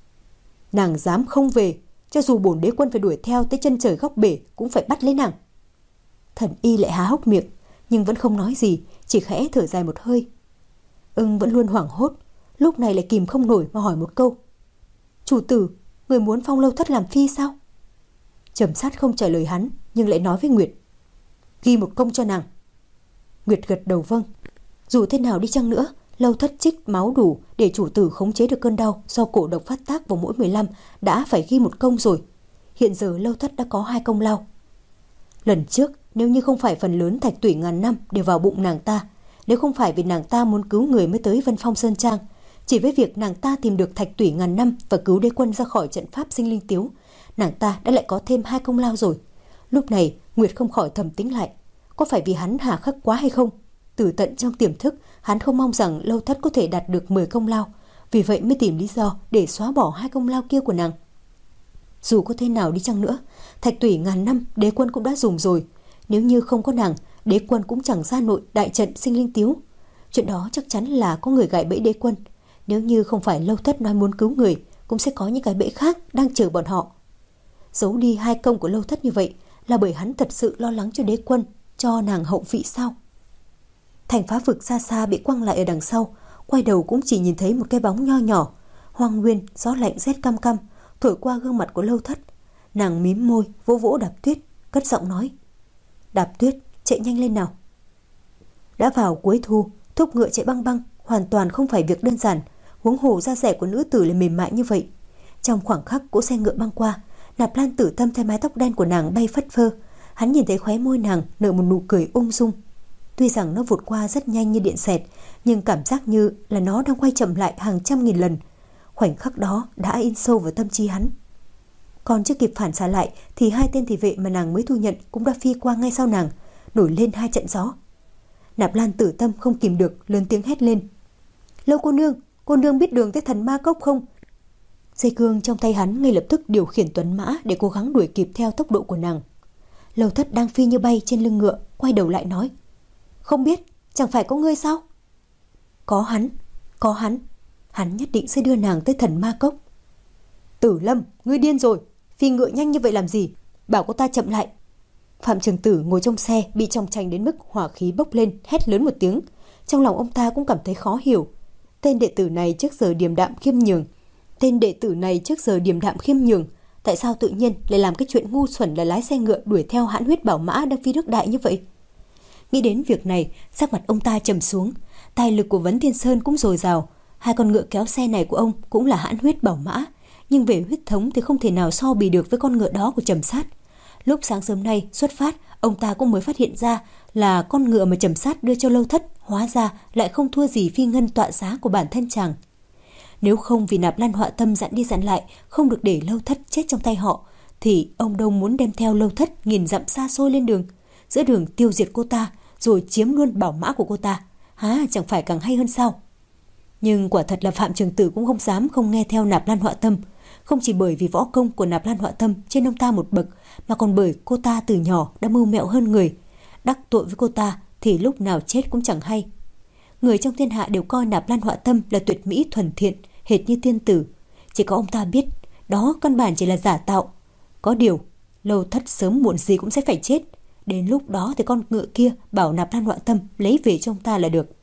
Nàng dám không về, cho dù bổn đế quân phải đuổi theo tới chân trời góc bể cũng phải bắt lấy nàng. Thần Y lại há hốc miệng, nhưng vẫn không nói gì, chỉ khẽ thở dài một hơi. Ưng vẫn luôn hoảng hốt, lúc này lại kìm không nổi mà hỏi một câu. Chủ tử, người muốn phong Lâu Thất làm phi sao? Trầm Sát không trả lời hắn, nhưng lại nói với Nguyệt. Ghi một công cho nàng. Nguyệt gật đầu vâng. Dù thế nào đi chăng nữa, Lâu Thất trích máu đủ để chủ tử khống chế được cơn đau do cổ độc phát tác vào mỗi mười lăm đã phải ghi một công rồi. Hiện giờ Lâu Thất đã có hai công lao. Lần trước, nếu như không phải phần lớn thạch tủy ngàn năm đều vào bụng nàng ta, nếu không phải vì nàng ta muốn cứu người mới tới Vân Phong Sơn Trang, chỉ với việc nàng ta tìm được thạch tủy ngàn năm và cứu đế quân ra khỏi trận pháp sinh linh tiếu, nàng ta đã lại có thêm hai công lao rồi. Lúc này, Nguyệt không khỏi thầm tính lại, có phải vì hắn hà khắc quá hay không? Từ tận trong tiềm thức, hắn không mong rằng Lâu Thất có thể đạt được mười công lao, vì vậy mới tìm lý do để xóa bỏ hai công lao kia của nàng. Dù có thế nào đi chăng nữa, thạch tủy ngàn năm đế quân cũng đã dùng rồi. Nếu như không có nàng, đế quân cũng chẳng ra nội đại trận sinh linh tiếu. Chuyện đó chắc chắn là có người gài bẫy đế quân. Nếu như không phải Lâu Thất nói muốn cứu người, cũng sẽ có những cái bẫy khác đang chờ bọn họ. Giấu đi hai công của Lâu Thất như vậy là bởi hắn thật sự lo lắng cho đế quân, cho nàng hậu vị sao? Thành phá vực xa xa bị quăng lại ở đằng sau, quay đầu cũng chỉ nhìn thấy một cái bóng nho nhỏ. Hoang nguyên, gió lạnh rét căm căm thổi qua gương mặt của Lâu Thất. Nàng mím môi, vỗ vỗ Đạp Tuyết, cất giọng nói. Đạp Tuyết, chạy nhanh lên nào. Đã vào cuối thu, thúc ngựa chạy băng băng hoàn toàn không phải việc đơn giản, huống hồ da dẻ của nữ tử lại mềm mại như vậy. Trong khoảng khắc cỗ xe ngựa băng qua, Nạp Lan Tử Tâm thấy mái tóc đen của nàng bay phất phơ. Hắn nhìn thấy khóe môi nàng nở một nụ cười ung dung. Tuy rằng nó vụt qua rất nhanh như điện xẹt, nhưng cảm giác như là nó đang quay chậm lại hàng trăm nghìn lần. Khoảnh khắc đó đã in sâu vào tâm trí hắn. Còn chưa kịp phản xạ lại thì hai tên thị vệ mà nàng mới thu nhận cũng đã phi qua ngay sau nàng, nổi lên hai trận gió. Nạp Lan Tử Tâm không kìm được, lớn tiếng hét lên: Lâu cô nương, cô nương biết đường tới Thần Ma Cốc không? Dây cương trong tay hắn ngay lập tức điều khiển tuấn mã để cố gắng đuổi kịp theo tốc độ của nàng. Lâu Thất đang phi như bay trên lưng ngựa, quay đầu lại nói: Không biết, chẳng phải có ngươi sao? Có hắn, có hắn, hắn nhất định sẽ đưa nàng tới Thần Ma Cốc. Tử Lâm, ngươi điên rồi, phi ngựa nhanh như vậy làm gì? Bảo cô ta chậm lại. Phạm Trường Tử ngồi trong xe bị chòng chành đến mức hỏa khí bốc lên, hét lớn một tiếng. Trong lòng ông ta cũng cảm thấy khó hiểu. Tên đệ tử này trước giờ điềm đạm khiêm nhường, tên đệ tử này trước giờ điềm đạm khiêm nhường, tại sao tự nhiên lại làm cái chuyện ngu xuẩn là lái xe ngựa đuổi theo hãn huyết bảo mã đang phi nước đại như vậy? Nghĩ đến việc này, sắc mặt ông ta trầm xuống. Tài lực của Vấn Thiên Sơn cũng dồi dào, hai con ngựa kéo xe này của ông cũng là hãn huyết bảo mã, nhưng về huyết thống thì không thể nào so bì được với con ngựa đó của Trầm Sát. Lúc sáng sớm nay xuất phát, ông ta cũng mới phát hiện ra là con ngựa mà Trầm Sát đưa cho Lâu Thất hóa ra lại không thua gì phi ngân tọa giá của bản thân chàng. Nếu không vì Nạp Lan Họa Tâm dặn đi dặn lại không được để Lâu Thất chết trong tay họ, thì ông đâu muốn đem theo Lâu Thất nghìn dặm xa xôi lên đường, giữa đường tiêu diệt cô ta rồi chiếm luôn bảo mã của cô ta. Há chẳng phải càng hay hơn sao? Nhưng quả thật là Phạm Trường Tử cũng không dám không nghe theo Nạp Lan Họa Tâm, không chỉ bởi vì võ công của Nạp Lan Họa Tâm trên ông ta một bậc, mà còn bởi cô ta từ nhỏ đã mưu mẹo hơn người. Đắc tội với cô ta thì lúc nào chết cũng chẳng hay. Người trong thiên hạ đều coi Nạp Lan Họa Tâm là tuyệt mỹ thuần thiện, hệt như tiên tử. Chỉ có ông ta biết đó căn bản chỉ là giả tạo. Có điều Lâu Thất sớm muộn gì cũng sẽ phải chết. Đến lúc đó thì con ngựa kia bảo Nạp Lan Họa Tâm lấy về cho ông ta là được.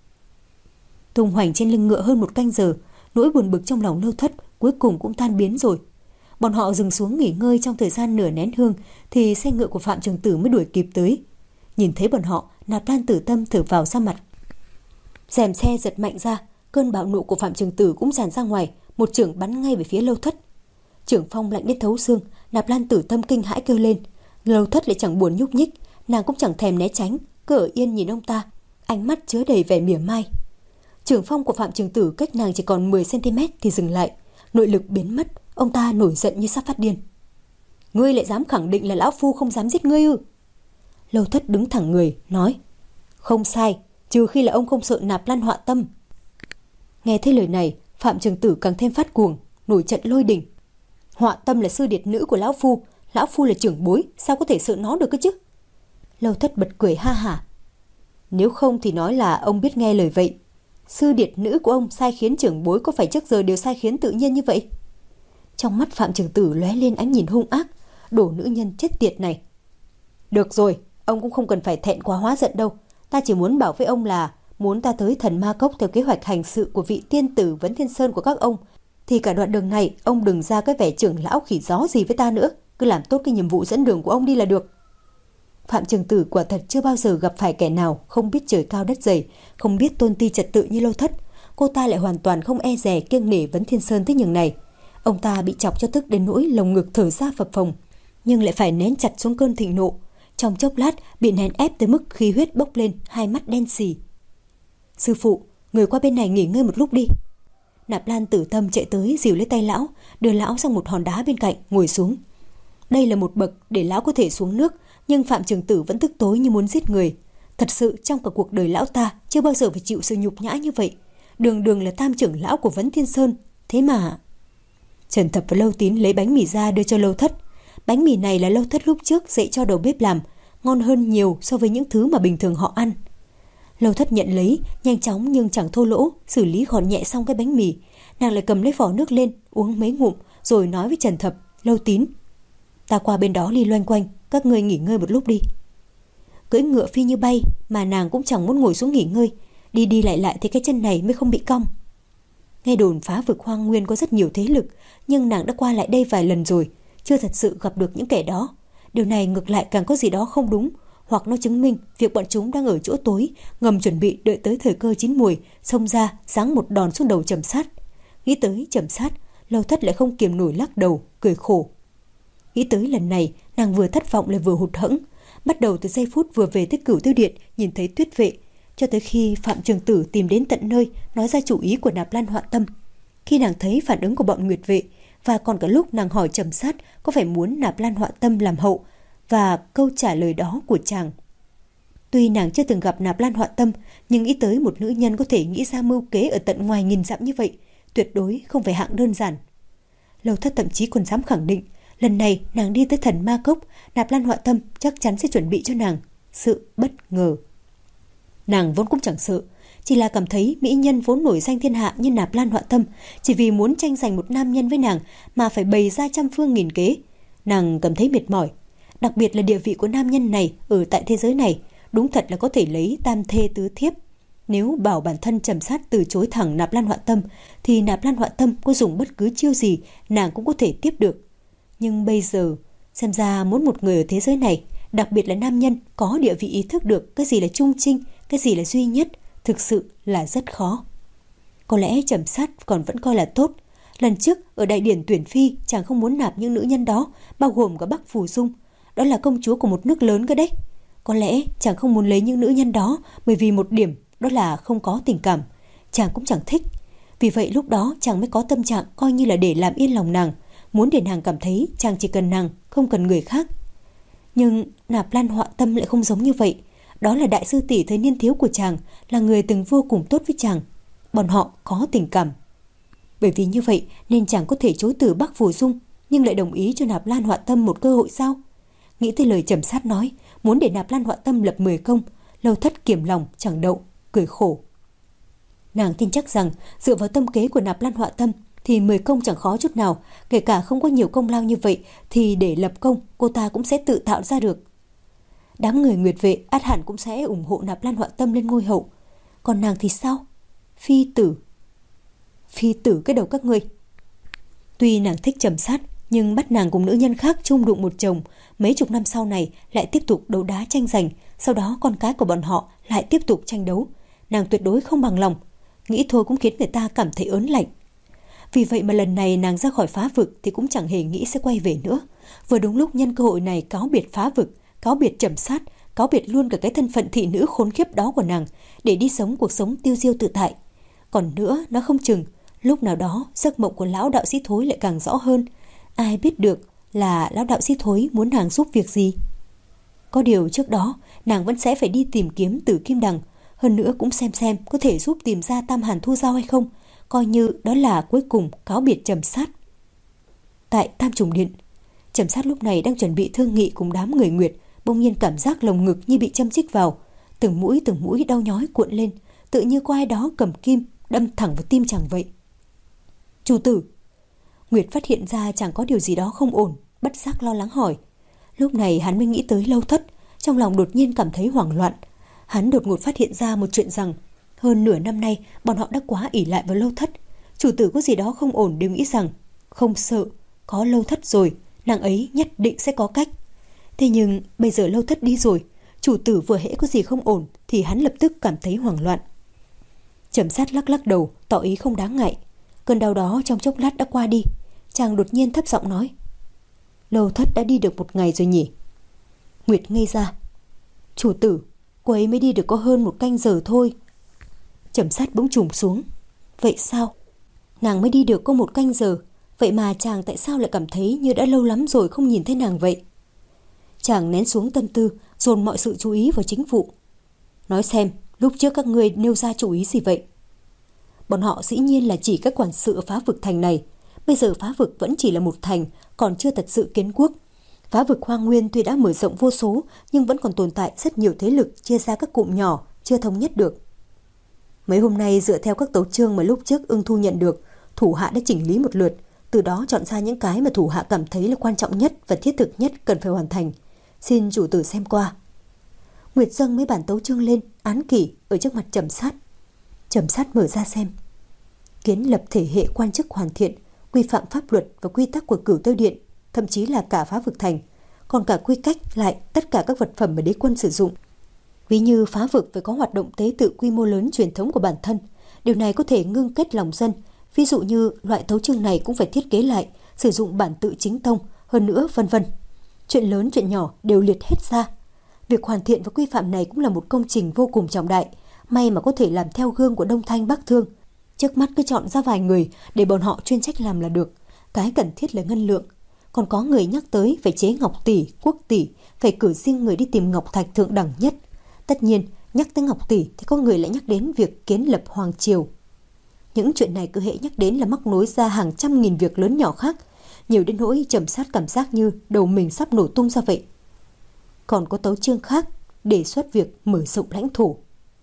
Tung hoành trên lưng ngựa hơn một canh giờ, nỗi buồn bực trong lòng Lâu Thất cuối cùng cũng tan biến rồi. Bọn họ dừng xuống nghỉ ngơi trong thời gian nửa nén hương thì xe ngựa của Phạm Trường Tử mới đuổi kịp tới. Nhìn thấy bọn họ, Nạp Lan Tử Tâm thở vào ra mặt. Rèm xe giật mạnh ra, cơn bạo nộ của Phạm Trường Tử cũng tràn ra ngoài, một chưởng bắn ngay về phía Lâu Thất. Chưởng phong lạnh đến thấu xương, Nạp Lan Tử Tâm kinh hãi kêu lên. Lâu Thất lại chẳng buồn nhúc nhích, nàng cũng chẳng thèm né tránh, cứ ở yên nhìn ông ta, ánh mắt chứa đầy vẻ mỉa mai. Chưởng phong của Phạm Trường Tử cách nàng chỉ còn mười xăng ti mét thì dừng lại, nội lực biến mất, ông ta nổi giận như sắp phát điên. Ngươi lại dám khẳng định là lão phu không dám giết ngươi ư? Lâu Thất đứng thẳng người, nói: Không sai, trừ khi là ông không sợ Nạp Lan Họa Tâm. Nghe thấy lời này, Phạm Trường Tử càng thêm phát cuồng, nổi trận lôi đình. Họa Tâm là sư điệt nữ của lão phu, lão phu là trưởng bối, sao có thể sợ nó được cơ chứ? Lâu Thất bật cười ha hả. Nếu không thì nói là ông biết nghe lời vậy. Sư điệt nữ của ông sai khiến trưởng bối có phải trước giờ đều sai khiến tự nhiên như vậy? Trong mắt Phạm Trường Tử lóe lên ánh nhìn hung ác, đổ nữ nhân chết tiệt này. Được rồi, ông cũng không cần phải thẹn quá hóa giận đâu. Ta chỉ muốn bảo với ông là muốn ta tới Thần Ma Cốc theo kế hoạch hành sự của vị tiên tử Vấn Thiên Sơn của các ông, thì cả đoạn đường này ông đừng ra cái vẻ trưởng lão khỉ gió gì với ta nữa, cứ làm tốt cái nhiệm vụ dẫn đường của ông đi là được. Phạm Trường Tử quả thật chưa bao giờ gặp phải kẻ nào không biết trời cao đất dày, không biết tôn ti trật tự như Lâu Thất. Cô ta lại hoàn toàn không e dè kiêng nể Vấn Thiên Sơn tới nhường này. Ông ta bị chọc cho tức đến nỗi lồng ngực thở ra phập phồng, nhưng lại phải nén chặt xuống cơn thịnh nộ. Trong chốc lát bị nén ép tới mức khí huyết bốc lên, hai mắt đen sì. Sư phụ, người qua bên này nghỉ ngơi một lúc đi. Nạp Lan Tử Tâm chạy tới dìu lấy tay lão, đưa lão sang một hòn đá bên cạnh ngồi xuống. Đây là một bậc để lão có thể xuống nước, nhưng Phạm Trường Tử vẫn tức tối như muốn giết người. Thật sự trong cả cuộc đời lão ta chưa bao giờ phải chịu sự nhục nhã như vậy. Đường đường là tam trưởng lão của Vấn Thiên Sơn, thế mà... Trần Thập và Lâu Tín lấy bánh mì ra đưa cho Lâu Thất. Bánh mì này là Lâu Thất lúc trước dạy cho đầu bếp làm, ngon hơn nhiều so với những thứ mà bình thường họ ăn. Lâu Thất nhận lấy, nhanh chóng nhưng chẳng thô lỗ, xử lý gọn nhẹ xong cái bánh mì. Nàng lại cầm lấy vỏ nước lên, uống mấy ngụm, rồi nói với Trần Thập, Lâu Tín: Ta qua bên đó đi loanh quanh, các ngươi nghỉ ngơi một lúc đi. Cưỡi ngựa phi như bay mà nàng cũng chẳng muốn ngồi xuống nghỉ ngơi, đi đi lại lại thì cái chân này mới không bị cong. Nghe đồn phá vực hoang nguyên có rất nhiều thế lực, nhưng nàng đã qua lại đây vài lần rồi, chưa thật sự gặp được những kẻ đó. Điều này ngược lại càng có gì đó không đúng, hoặc nó chứng minh việc bọn chúng đang ở chỗ tối, ngầm chuẩn bị đợi tới thời cơ chín mùi, xông ra giáng một đòn xuống đầu Trầm Sát. Nghĩ tới Trầm Sát, Lâu Thất lại không kiềm nổi lắc đầu, cười khổ. Nghĩ tới lần này, nàng vừa thất vọng lại vừa hụt hẫng. Bắt đầu từ giây phút vừa về tới Cửu Tiêu Điện, nhìn thấy Tuyết Vệ, cho tới khi Phạm Trường Tử tìm đến tận nơi nói ra chủ ý của Nạp Lan Họa Tâm. Khi nàng thấy phản ứng của bọn Nguyệt vệ, và còn cả lúc nàng hỏi Trầm Sát có phải muốn Nạp Lan Họa Tâm làm hậu, và câu trả lời đó của chàng. Tuy nàng chưa từng gặp Nạp Lan Họa Tâm, nhưng nghĩ tới một nữ nhân có thể nghĩ ra mưu kế ở tận ngoài nghìn dặm như vậy, tuyệt đối không phải hạng đơn giản. Lâu Thất thậm chí còn dám khẳng định, lần này nàng đi tới Thần Ma Cốc, Nạp Lan Họa Tâm chắc chắn sẽ chuẩn bị cho nàng sự bất ngờ. Nàng vốn cũng chẳng sợ, chỉ là cảm thấy mỹ nhân vốn nổi danh thiên hạ như Nạp Lan Họa Tâm, chỉ vì muốn tranh giành một nam nhân với nàng mà phải bày ra trăm phương nghìn kế. Nàng cảm thấy mệt mỏi, đặc biệt là địa vị của nam nhân này ở tại thế giới này, đúng thật là có thể lấy tam thê tứ thiếp. Nếu bảo bản thân Trầm Sát từ chối thẳng Nạp Lan Họa Tâm, thì Nạp Lan Họa Tâm có dùng bất cứ chiêu gì nàng cũng có thể tiếp được. Nhưng bây giờ, xem ra muốn một người ở thế giới này, đặc biệt là nam nhân có địa vị ý thức được cái gì là trung trinh, cái gì là duy nhất, thực sự là rất khó. Có lẽ Trầm Sát còn vẫn coi là tốt. Lần trước ở đại điển tuyển phi, chàng không muốn nạp những nữ nhân đó, bao gồm cả Bắc Phù Dung. Đó là công chúa của một nước lớn cơ đấy. Có lẽ chàng không muốn lấy những nữ nhân đó bởi vì một điểm, đó là không có tình cảm. Chàng cũng chẳng thích. Vì vậy lúc đó chàng mới có tâm trạng coi như là để làm yên lòng nàng, muốn để nàng cảm thấy chàng chỉ cần nàng, không cần người khác. Nhưng Nạp Lan Họa Tâm lại không giống như vậy. Đó là đại sư tỷ thời niên thiếu của chàng, là người từng vô cùng tốt với chàng. Bọn họ có tình cảm. Bởi vì như vậy nên chàng có thể chối từ Bắc Phù Dung, nhưng lại đồng ý cho Nạp Lan Họa Tâm một cơ hội sao? Nghĩ tới lời Trầm Sát nói, muốn để Nạp Lan Họa Tâm lập mười công, Lâu Thất kiềm lòng chẳng đậu, cười khổ. Nàng tin chắc rằng dựa vào tâm kế của Nạp Lan Họa Tâm thì mười công chẳng khó chút nào, kể cả không có nhiều công lao như vậy thì để lập công cô ta cũng sẽ tự tạo ra được. Đám người Nguyệt vệ ắt hẳn cũng sẽ ủng hộ Nạp Lan Họa Tâm lên ngôi hậu. Còn nàng thì sao? Phi tử. Phi tử cái đầu các ngươi. Tuy nàng thích Trầm Sát, nhưng bắt nàng cùng nữ nhân khác chung đụng một chồng, mấy chục năm sau này lại tiếp tục đấu đá tranh giành, sau đó con cái của bọn họ lại tiếp tục tranh đấu. Nàng tuyệt đối không bằng lòng, nghĩ thôi cũng khiến người ta cảm thấy ớn lạnh. Vì vậy mà lần này nàng ra khỏi phá vực thì cũng chẳng hề nghĩ sẽ quay về nữa. Vừa đúng lúc nhân cơ hội này cáo biệt phá vực, cáo biệt Trầm Sát, cáo biệt luôn cả cái thân phận thị nữ khốn khiếp đó của nàng, để đi sống cuộc sống tiêu diêu tự tại. Còn nữa, nó không chừng lúc nào đó giấc mộng của lão đạo sĩ Thối lại càng rõ hơn. Ai biết được là lão đạo sĩ Thối muốn nàng giúp việc gì. Có điều trước đó nàng vẫn sẽ phải đi tìm kiếm Tử Kim Đằng, hơn nữa cũng xem xem có thể giúp tìm ra Tam Hàn Thu Giao hay không, coi như đó là cuối cùng cáo biệt Trầm Sát. Tại Tam Trùng Điện, Trầm Sát lúc này đang chuẩn bị thương nghị cùng đám người Nguyệt, bỗng nhiên cảm giác lồng ngực như bị châm chích vào, từng mũi từng mũi đau nhói cuộn lên, tự như có ai đó cầm kim đâm thẳng vào tim chàng vậy. Chủ tử. Nguyệt phát hiện ra chàng có điều gì đó không ổn, bất giác lo lắng hỏi. Lúc này hắn mới nghĩ tới Lâu Thất, trong lòng đột nhiên cảm thấy hoảng loạn. Hắn đột ngột phát hiện ra một chuyện rằng hơn nửa năm nay bọn họ đã quá ỷ lại vào Lâu Thất. Chủ tử có gì đó không ổn đều nghĩ rằng không sợ, có Lâu Thất rồi, nàng ấy nhất định sẽ có cách. Thế nhưng bây giờ Lâu Thất đi rồi, chủ tử vừa hễ có gì không ổn thì hắn lập tức cảm thấy hoảng loạn. Trầm Sát lắc lắc đầu, tỏ ý không đáng ngại. Cơn đau đó trong chốc lát đã qua đi. Chàng đột nhiên thấp giọng nói, Lâu Thất đã đi được một ngày rồi nhỉ? Nguyệt ngây ra. Chủ tử, cô ấy mới đi được có hơn một canh giờ thôi. Trầm Sát bỗng trùng xuống. Vậy sao? Nàng mới đi được có một canh giờ, vậy mà chàng tại sao lại cảm thấy như đã lâu lắm rồi không nhìn thấy nàng vậy? Chàng nén xuống tâm tư, dồn mọi sự chú ý vào chính vụ. Nói xem, lúc trước các ngươi nêu ra chú ý gì vậy? Bọn họ dĩ nhiên là chỉ các quản sự ở phá vực thành này. Bây giờ phá vực vẫn chỉ là một thành, còn chưa thật sự kiến quốc. Phá vực Hoang Nguyên tuy đã mở rộng vô số, nhưng vẫn còn tồn tại rất nhiều thế lực chia ra các cụm nhỏ, chưa thống nhất được. Mấy hôm nay dựa theo các tấu chương mà lúc trước Ưng Thu nhận được, thủ hạ đã chỉnh lý một lượt, từ đó chọn ra những cái mà thủ hạ cảm thấy là quan trọng nhất và thiết thực nhất cần phải hoàn thành. Xin chủ tử xem qua. Nguyệt dâng mấy bản tấu chương lên, án kỷ ở trước mặt Trầm Sát. Trầm Sát mở ra xem. Kiến lập thể hệ quan chức hoàn thiện, quy phạm pháp luật và quy tắc của Cửu Tiêu Điện, thậm chí là cả phá vực thành, còn cả quy cách lại tất cả các vật phẩm mà đế quân sử dụng. Ví như phá vực phải có hoạt động tế tự quy mô lớn truyền thống của bản thân, điều này có thể ngưng kết lòng dân. Ví dụ như loại tấu chương này cũng phải thiết kế lại, sử dụng bản tự chính tông, hơn nữa vân vân. Chuyện lớn chuyện nhỏ đều liệt hết ra. Việc hoàn thiện và quy phạm này cũng là một công trình vô cùng trọng đại, May mà có thể làm theo gương của Đông Thanh Bắc Thương. Trước mắt cứ chọn ra vài người để bọn họ chuyên trách làm là được. Cái cần thiết là ngân lượng. Còn có người nhắc tới phải chế ngọc tỷ, quốc tỷ, phải cử riêng người đi tìm ngọc thạch thượng đẳng nhất. Tất nhiên, nhắc tới ngọc tỷ thì có người lại nhắc đến việc kiến lập hoàng triều. Những chuyện này cứ hệ nhắc đến là móc nối ra hàng trăm nghìn việc lớn nhỏ khác, nhiều đến nỗi Trầm Sát cảm giác như đầu mình sắp nổ tung ra vậy. Còn có tấu chương khác đề xuất việc mở rộng lãnh thổ.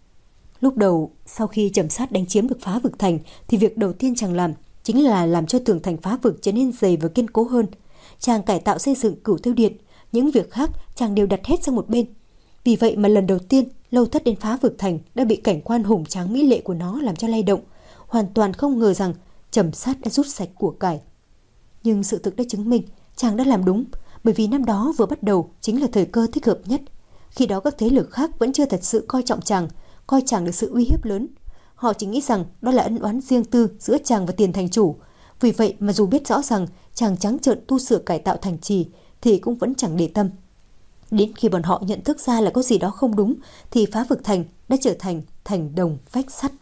Lúc đầu, sau khi Trầm Sát đánh chiếm được Phá Vực Thành thì việc đầu tiên chàng làm chính là làm cho tường thành Phá Vực trở nên dày và kiên cố hơn. Chàng cải tạo xây dựng Cửu Tiêu Điện, những việc khác chàng đều đặt hết sang một bên. Vì vậy mà lần đầu tiên Lâu Thất đến Phá Vực Thành đã bị cảnh quan hùng tráng mỹ lệ của nó làm cho lay động, hoàn toàn không ngờ rằng Trầm Sát đã rút sạch của cải. Nhưng sự thực đã chứng minh chàng đã làm đúng, bởi vì năm đó vừa bắt đầu chính là thời cơ thích hợp nhất. Khi đó các thế lực khác vẫn chưa thật sự coi trọng chàng, coi chàng là sự uy hiếp lớn. Họ chỉ nghĩ rằng đó là ân oán riêng tư giữa chàng và Tiền thành chủ. Vì vậy mà dù biết rõ rằng chàng trắng trợn tu sửa cải tạo thành trì thì cũng vẫn chẳng để tâm. Đến khi bọn họ nhận thức ra là có gì đó không đúng thì Phá Vực Thành đã trở thành thành đồng vách sắt.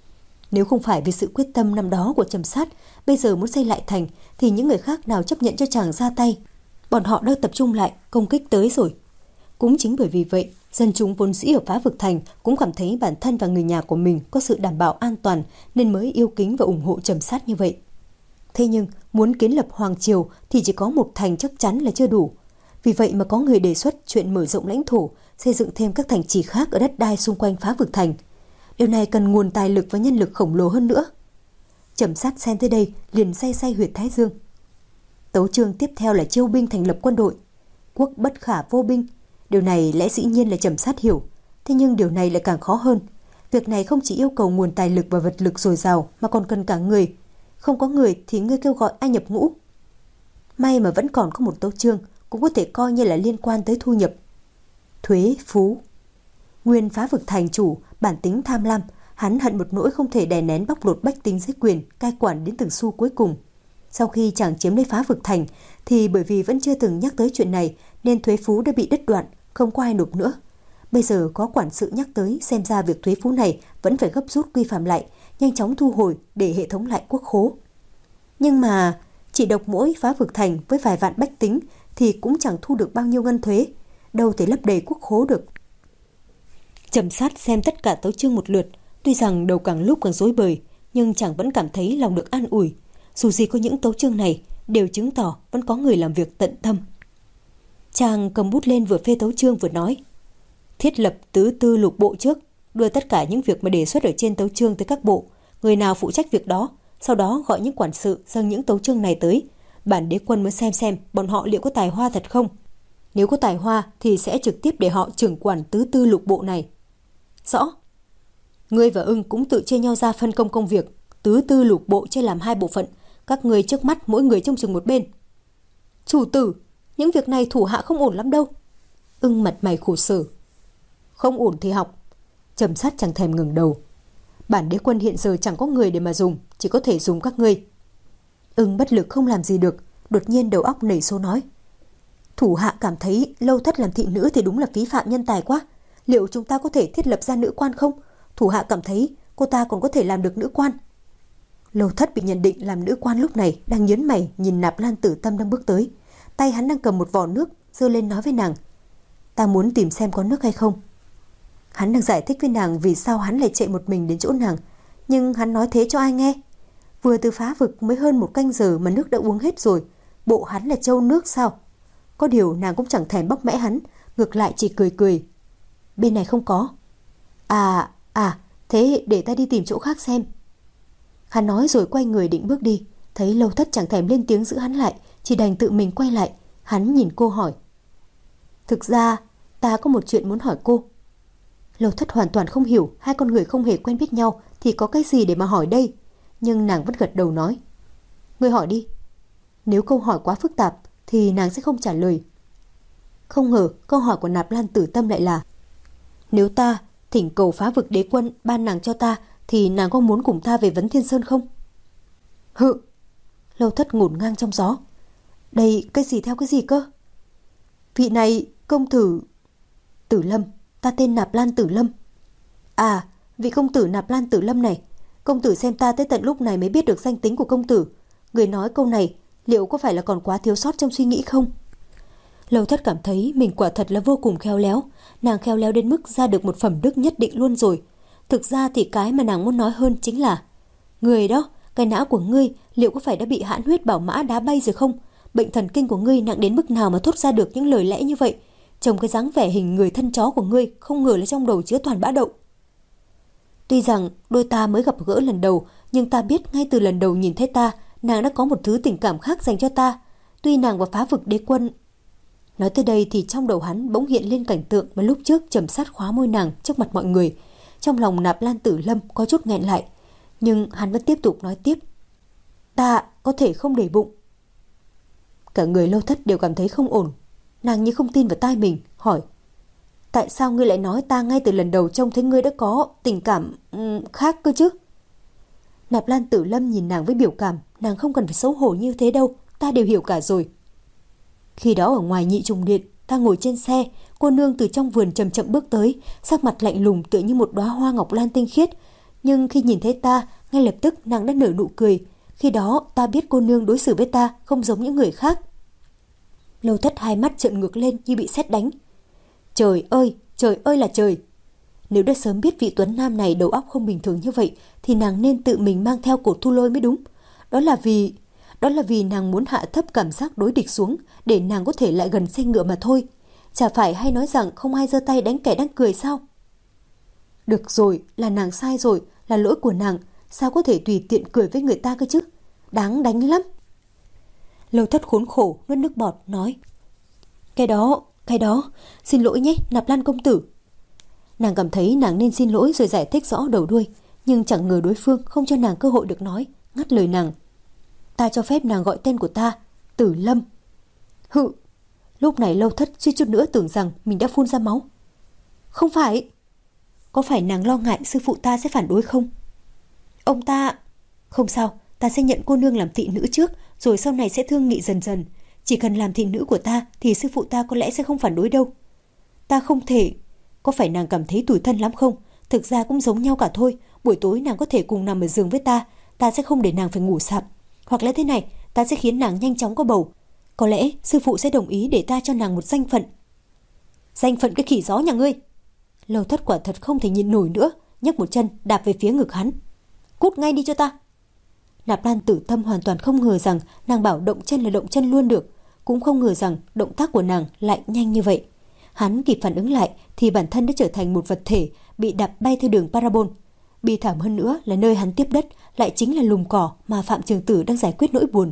Nếu không phải vì sự quyết tâm năm đó của Trầm Sát, bây giờ muốn xây lại thành thì những người khác nào chấp nhận cho chàng ra tay. Bọn họ đã tập trung lại công kích tới rồi. Cũng chính bởi vì vậy, dân chúng vốn dĩ ở Phá Vực Thành cũng cảm thấy bản thân và người nhà của mình có sự đảm bảo an toàn nên mới yêu kính và ủng hộ Trầm Sát như vậy. Thế nhưng muốn kiến lập hoàng triều thì chỉ có một thành chắc chắn là chưa đủ. Vì vậy mà có người đề xuất chuyện mở rộng lãnh thổ, xây dựng thêm các thành trì khác ở đất đai xung quanh Phá Vực Thành. Điều này cần nguồn tài lực và nhân lực khổng lồ hơn nữa. Trầm Sát xem tới đây liền say say huyệt thái dương. Tấu chương tiếp theo là chiêu binh thành lập quân đội. Quốc bất khả vô binh. Điều này lẽ dĩ nhiên là Trầm Sát hiểu. Thế nhưng điều này lại càng khó hơn. Việc này không chỉ yêu cầu nguồn tài lực và vật lực dồi dào mà còn cần cả người. Không có người thì ngươi kêu gọi ai nhập ngũ? May mà vẫn còn có một tấu chương cũng có thể coi như là liên quan tới thu nhập. Thuế phú. Nguyên Phá Vực thành chủ bản tính tham lam, hắn hận một nỗi không thể đè nén bóc lột bách tính dưới quyền cai quản đến từng xu cuối cùng. Sau khi chàng chiếm lấy Phá Vực thành thì bởi vì vẫn chưa từng nhắc tới chuyện này nên thuế phú đã bị đứt đoạn, không có ai nộp nữa. Bây giờ có quản sự nhắc tới, xem ra việc thuế phú này vẫn phải gấp rút quy phạm lại, nhanh chóng thu hồi để hệ thống lại quốc khố. Nhưng mà chỉ độc mỗi Phá Vực thành với vài vạn bách tính thì cũng chẳng thu được bao nhiêu ngân thuế, đâu thể lấp đầy quốc khố được. Trầm Sát xem tất cả tấu chương một lượt, tuy rằng đầu càng lúc càng rối bời, nhưng chàng vẫn cảm thấy lòng được an ủi. Dù gì có những tấu chương này đều chứng tỏ vẫn có người làm việc tận tâm. Chàng cầm bút lên vừa phê tấu chương vừa nói: thiết lập tứ tư lục bộ trước, đưa tất cả những việc mà đề xuất ở trên tấu chương tới các bộ, người nào phụ trách việc đó, sau đó gọi những quản sự dâng những tấu chương này tới. Bản đế quân muốn xem xem bọn họ liệu có tài hoa thật không. Nếu có tài hoa thì sẽ trực tiếp để họ trưởng quản tứ tư lục bộ này. Rõ. Ngươi và Ưng cũng tự chia nhau ra phân công công việc. Tứ tư lục bộ chia làm hai bộ phận, các ngươi trước mắt mỗi người trông chừng một bên. Chủ tử, những việc này thủ hạ không ổn lắm đâu. Ưng mặt mày khổ sở. Không ổn thì học. Trầm Sát chẳng thèm ngừng đầu. Bản đế quân hiện giờ chẳng có người để mà dùng, chỉ có thể dùng các ngươi. Ưng bất lực không làm gì được, đột nhiên đầu óc nảy số nói: thủ hạ cảm thấy Lâu Thất làm thị nữ thì đúng là phí phạm nhân tài quá. Liệu chúng ta có thể thiết lập ra nữ quan không? Thủ hạ cảm thấy cô ta còn có thể làm được nữ quan. Lâu Thất bị nhận định làm nữ quan lúc này đang nhớn mày nhìn Nạp Lan Tử Tâm đang bước tới. Tay hắn đang cầm một vò nước, giơ lên nói với nàng: ta muốn tìm xem có nước hay không. Hắn đang giải thích với nàng vì sao hắn lại chạy một mình đến chỗ nàng, nhưng hắn nói thế cho ai nghe? Vừa từ Phá Vực mới hơn một canh giờ mà nước đã uống hết rồi, bộ hắn là trâu nước sao? Có điều nàng cũng chẳng thèm bóc mẽ hắn, ngược lại chỉ cười cười. Bên này không có. À, à, thế để ta đi tìm chỗ khác xem. Hắn nói rồi quay người định bước đi, thấy Lâu Thất chẳng thèm lên tiếng giữ hắn lại, chỉ đành tự mình quay lại. Hắn nhìn cô hỏi: thực ra ta có một chuyện muốn hỏi cô. Lâu Thất hoàn toàn không hiểu, hai con người không hề quen biết nhau thì có cái gì để mà hỏi đây. Nhưng nàng vẫn gật đầu nói: ngươi hỏi đi. Nếu câu hỏi quá phức tạp thì nàng sẽ không trả lời. Không ngờ câu hỏi của Nạp Lan Tử Tâm lại là: nếu ta thỉnh cầu Phá Vực đế quân ban nàng cho ta thì nàng có muốn cùng ta về Vấn Thiên Sơn không? Hự. Lâu Thất ngổn ngang trong gió. Đây cái gì theo cái gì cơ? Vị này công tử... Tử Lâm, ta tên Nạp Lan Tử Lâm. À, Vị công tử Nạp Lan Tử Lâm này, công tử xem ta tới tận lúc này mới biết được danh tính của công tử. Người nói câu này liệu có phải là còn quá thiếu sót trong suy nghĩ không? Lâu Thất cảm thấy mình quả thật là vô cùng khéo léo. Nàng khéo léo đến mức ra được một phẩm đức nhất định luôn rồi. Thực ra thì cái mà nàng muốn nói hơn chính là: người đó, cái não của ngươi liệu có phải đã bị hãn huyết bảo mã đá bay rồi không? Bệnh thần kinh của ngươi nặng đến mức nào mà thốt ra được những lời lẽ như vậy? Trông cái dáng vẻ hình người thân chó của ngươi không ngờ là trong đầu chứa toàn bã đậu. Tuy rằng đôi ta mới gặp gỡ lần đầu, nhưng ta biết ngay từ lần đầu nhìn thấy ta, nàng đã có một thứ tình cảm khác dành cho ta. Tuy nàng và Phá Vực Đế Quân... Nói tới đây thì trong đầu hắn bỗng hiện lên cảnh tượng mà lúc trước trầm sát khóa môi nàng trước mặt mọi người. Trong lòng Nạp Lan Tử Lâm có chút nghẹn lại, nhưng hắn vẫn tiếp tục nói tiếp: ta có thể không để bụng. Cả người Lâu Thất đều cảm thấy không ổn. Nàng như không tin vào tai mình, hỏi: tại sao ngươi lại nói ta ngay từ lần đầu trông thấy ngươi đã có tình cảm um, khác cơ chứ? Nạp Lan Tử Lâm nhìn nàng với biểu cảm: nàng không cần phải xấu hổ như thế đâu, ta đều hiểu cả rồi. Khi đó ở ngoài Nhị Trùng Điện, ta ngồi trên xe, cô nương từ trong vườn chậm chậm bước tới, sắc mặt lạnh lùng tựa như một đóa hoa ngọc lan tinh khiết. Nhưng khi nhìn thấy ta, ngay lập tức nàng đã nở nụ cười. Khi đó ta biết cô nương đối xử với ta không giống những người khác. Lâu Thất hai mắt trợn ngược lên như bị sét đánh. Trời ơi, trời ơi là trời! Nếu đã sớm biết vị tuấn nam này đầu óc không bình thường như vậy, thì nàng nên tự mình mang theo Cột Thu Lôi mới đúng. Đó là vì... Đó là vì nàng muốn hạ thấp cảm giác đối địch xuống, để nàng có thể lại gần xe ngựa mà thôi. Chả phải hay nói rằng không ai giơ tay đánh kẻ đang cười sao? Được rồi, là nàng sai rồi, là lỗi của nàng. Sao có thể tùy tiện cười với người ta cơ chứ? Đáng đánh lắm. Lâu Thất khốn khổ nuốt nước bọt nói: Cái đó, cái đó, xin lỗi nhé, Nạp Lan công tử. Nàng cảm thấy nàng nên xin lỗi rồi giải thích rõ đầu đuôi, nhưng chẳng ngờ đối phương không cho nàng cơ hội được nói, ngắt lời nàng. Ta cho phép nàng gọi tên của ta, Tử Lâm. Hự! Lúc này Lâu Thất suýt chút nữa tưởng rằng mình đã phun ra máu. Không phải! Có phải nàng lo ngại sư phụ ta sẽ phản đối không? Ông ta... Không sao, ta sẽ nhận cô nương làm thị nữ trước, rồi sau này sẽ thương nghị dần dần. Chỉ cần làm thị nữ của ta thì sư phụ ta có lẽ sẽ không phản đối đâu. Ta không thể... Có phải nàng cảm thấy tủi thân lắm không? Thực ra cũng giống nhau cả thôi. Buổi tối nàng có thể cùng nằm ở giường với ta, ta sẽ không để nàng phải ngủ sạp. Hoặc là thế này, ta sẽ khiến nàng nhanh chóng có bầu. Có lẽ sư phụ sẽ đồng ý để ta cho nàng một danh phận. Danh phận cái khỉ gió nhà ngươi! Lâu Thất quả thật không thể nhịn nổi nữa, nhấc một chân đạp về phía ngực hắn. Cút ngay đi cho ta! Nạp Lan Tử Tâm hoàn toàn không ngờ rằng nàng bảo động chân là động chân luôn được, cũng không ngờ rằng động tác của nàng lại nhanh như vậy. Hắn kịp phản ứng lại thì bản thân đã trở thành một vật thể bị đạp bay theo đường parabol. Bi thảm hơn nữa là nơi hắn tiếp đất lại chính là lùm cỏ mà Phạm Trường Tử đang giải quyết nỗi buồn.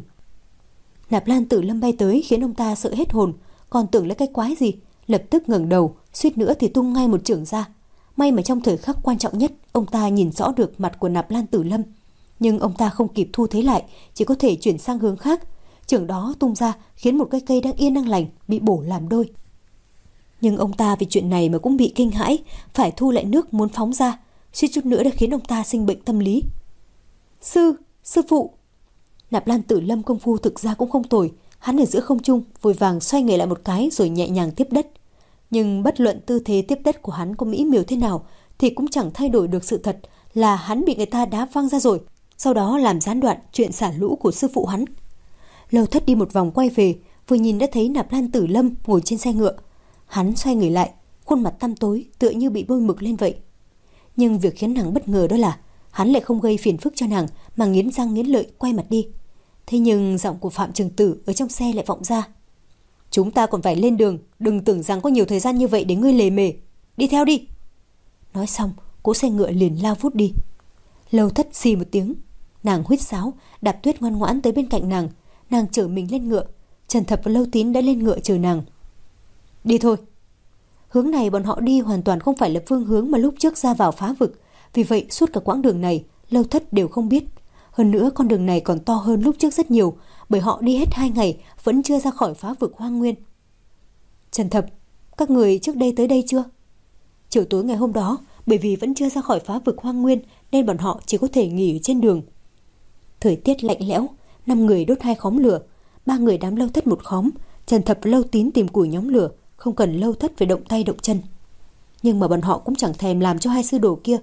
Nạp Lan Tử Lâm bay tới khiến ông ta sợ hết hồn, còn tưởng là cái quái gì, lập tức ngẩng đầu, suýt nữa thì tung ngay một chưởng ra. May mà trong thời khắc quan trọng nhất, ông ta nhìn rõ được mặt của Nạp Lan Tử Lâm, nhưng ông ta không kịp thu thế lại, chỉ có thể chuyển sang hướng khác. Chưởng đó tung ra khiến một cây cây đang yên đang lành bị bổ làm đôi. Nhưng ông ta vì chuyện này mà cũng bị kinh hãi, phải thu lại nước muốn phóng ra, suýt chút nữa đã khiến ông ta sinh bệnh tâm lý. Sư, sư phụ! Nạp Lan Tử Lâm công phu thực ra cũng không tồi, hắn ở giữa không trung vội vàng xoay người lại một cái rồi nhẹ nhàng tiếp đất. Nhưng bất luận tư thế tiếp đất của hắn có mỹ miều thế nào thì cũng chẳng thay đổi được sự thật là hắn bị người ta đá văng ra rồi, sau đó làm gián đoạn chuyện xả lũ của sư phụ hắn. Lâu Thất đi một vòng quay về, vừa nhìn đã thấy Nạp Lan Tử Lâm ngồi trên xe ngựa. Hắn xoay người lại, khuôn mặt tăm tối tựa như bị bôi mực lên vậy. Nhưng việc khiến nàng bất ngờ đó là hắn lại không gây phiền phức cho nàng mà nghiến răng nghiến lợi quay mặt đi. Thế nhưng giọng của Phạm Trường Tử ở trong xe lại vọng ra: Chúng ta còn phải lên đường, đừng tưởng rằng có nhiều thời gian như vậy để ngươi lề mề. Đi theo đi! Nói xong, cỗ xe ngựa liền lao vút đi. Lâu Thất xì một tiếng, nàng huýt sáo, Đạp Tuyết ngoan ngoãn tới bên cạnh nàng. Nàng chở mình lên ngựa, Trần Thập và Lâu Tín đã lên ngựa chờ nàng. Đi thôi! Hướng này bọn họ đi hoàn toàn không phải là phương hướng mà lúc trước ra vào Phá Vực, vì vậy suốt cả quãng đường này Lâu Thất đều không biết. Hơn nữa con đường này còn to hơn lúc trước rất nhiều, bởi họ đi hết hai ngày vẫn chưa ra khỏi Phá Vực Hoang Nguyên. Trần Thập, các người trước đây tới đây chưa? Chiều tối ngày hôm đó, bởi vì vẫn chưa ra khỏi Phá Vực Hoang Nguyên nên bọn họ chỉ có thể nghỉ ở trên đường. Thời tiết lạnh lẽo, năm người đốt hai khóm lửa, ba người đám Lâu Thất một khóm. Trần Thập và Lâu Tín tìm củi nhóm lửa, không cần Lâu Thất phải động tay động chân. Nhưng mà bọn họ cũng chẳng thèm làm cho hai sư đồ kia,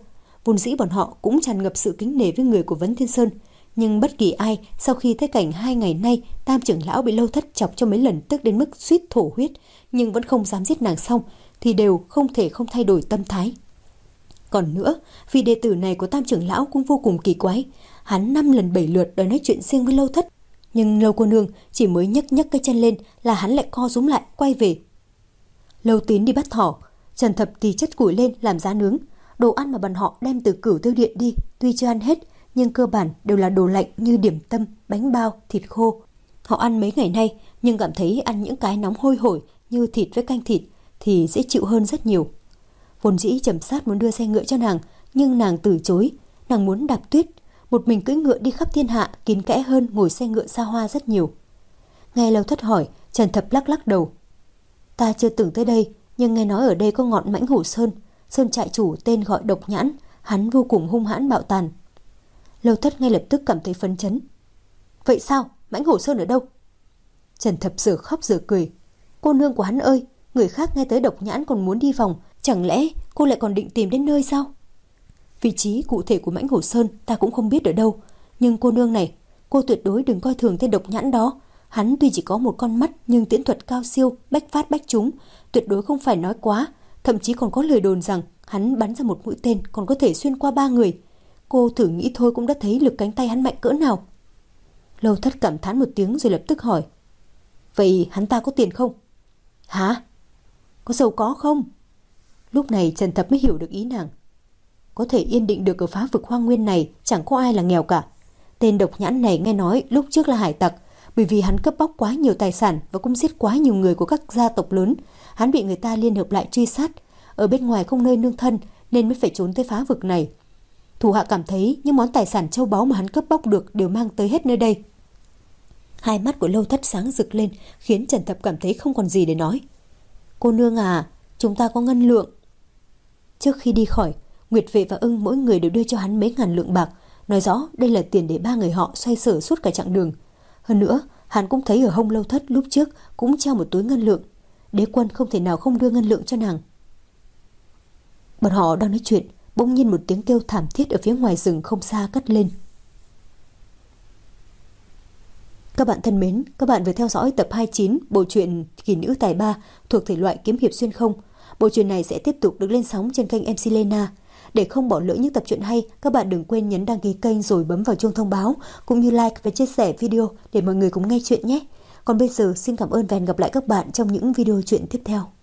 Vốn dĩ bọn họ cũng tràn ngập sự kính nể với người của Vấn Thiên Sơn, nhưng bất kỳ ai sau khi thấy cảnh hai ngày nay Tam trưởng lão bị Lâu Thất chọc cho mấy lần tức đến mức suýt thổ huyết, nhưng vẫn không dám giết nàng xong, thì đều không thể không thay đổi tâm thái. Còn nữa, vì đệ tử này của Tam trưởng lão cũng vô cùng kỳ quái, hắn năm lần bảy lượt đòi nói chuyện riêng với Lâu Thất, nhưng Lâu cô nương chỉ mới nhấc nhấc cái chân lên là hắn lại co rúm lại quay về. Lâu Tín đi bắt thỏ, Trần Thập thì chất củi lên làm giá nướng. Đồ ăn mà bọn họ đem từ Cửu Tiêu Điện đi tuy chưa ăn hết, nhưng cơ bản đều là đồ lạnh như điểm tâm, bánh bao, thịt khô. Họ ăn mấy ngày nay nhưng cảm thấy ăn những cái nóng hôi hổi như thịt với canh thịt thì dễ chịu hơn rất nhiều. Vốn dĩ Trầm Sát muốn đưa xe ngựa cho nàng, nhưng nàng từ chối. Nàng muốn đạp tuyết, một mình cưỡi ngựa đi khắp thiên hạ kín kẽ hơn ngồi xe ngựa xa hoa rất nhiều. Nghe Lâu Thất hỏi, Trần Thập lắc lắc đầu. Ta chưa từng tới đây, nhưng nghe nói ở đây có ngọn Mãnh Hổ Sơn. Sơn trại chủ tên gọi Độc Nhãn, hắn vô cùng hung hãn bạo tàn. Lâu Thất ngay lập tức cảm thấy phấn chấn. Vậy sao? Mãnh Hổ Sơn ở đâu? Trần Thập giờ khóc giờ cười. Cô nương của hắn ơi, người khác nghe tới Độc Nhãn còn muốn đi vòng, chẳng lẽ cô lại còn định tìm đến nơi sao? Vị trí cụ thể của Mãnh Hổ Sơn ta cũng không biết ở đâu, nhưng cô nương này, cô tuyệt đối đừng coi thường tên Độc Nhãn đó. Hắn tuy chỉ có một con mắt nhưng tiễn thuật cao siêu, bách phát bách trúng, tuyệt đối không phải nói quá. Thậm chí còn có lời đồn rằng hắn bắn ra một mũi tên còn có thể xuyên qua ba người. Cô thử nghĩ thôi cũng đã thấy lực cánh tay hắn mạnh cỡ nào. Lâu Thất cảm thán một tiếng rồi lập tức hỏi. Vậy hắn ta có tiền không? Hả? Có giàu có không? Lúc này Trần Thập mới hiểu được ý nàng. Có thể yên định được ở phá vực hoang nguyên này chẳng có ai là nghèo cả. Tên Độc Nhãn này nghe nói lúc trước là hải tặc, bởi vì hắn cướp bóc quá nhiều tài sản và cũng giết quá nhiều người của các gia tộc lớn. Hắn bị người ta liên hợp lại truy sát, ở bên ngoài không nơi nương thân nên mới phải trốn tới phá vực này. Thủ hạ cảm thấy những món tài sản châu báu mà hắn cướp bóc được đều mang tới hết nơi đây. Hai mắt của Lâu Thất sáng rực lên, khiến Trần Thập cảm thấy không còn gì để nói. Cô nương à, chúng ta có ngân lượng. Trước khi đi khỏi, Nguyệt Vệ và Ưng mỗi người đều đưa cho hắn mấy ngàn lượng bạc, nói rõ đây là tiền để ba người họ xoay sở suốt cả chặng đường. Hơn nữa, hắn cũng thấy ở hông Lâu Thất lúc trước cũng treo một túi ngân lượng. Đế quân không thể nào không đưa ngân lượng cho nàng. Bọn họ đang nói chuyện, bỗng nhiên một tiếng kêu thảm thiết ở phía ngoài rừng không xa cất lên. Các bạn thân mến, các bạn vừa theo dõi tập hai mươi chín bộ truyện Kỳ Nữ Tài Ba thuộc thể loại kiếm hiệp xuyên không. Bộ truyện này sẽ tiếp tục được lên sóng trên kênh em xê Lena. Để không bỏ lỡ những tập truyện hay, các bạn đừng quên nhấn đăng ký kênh rồi bấm vào chuông thông báo, cũng như like và chia sẻ video để mọi người cùng nghe chuyện nhé. Còn bây giờ xin cảm ơn và hẹn gặp lại các bạn trong những video truyện tiếp theo.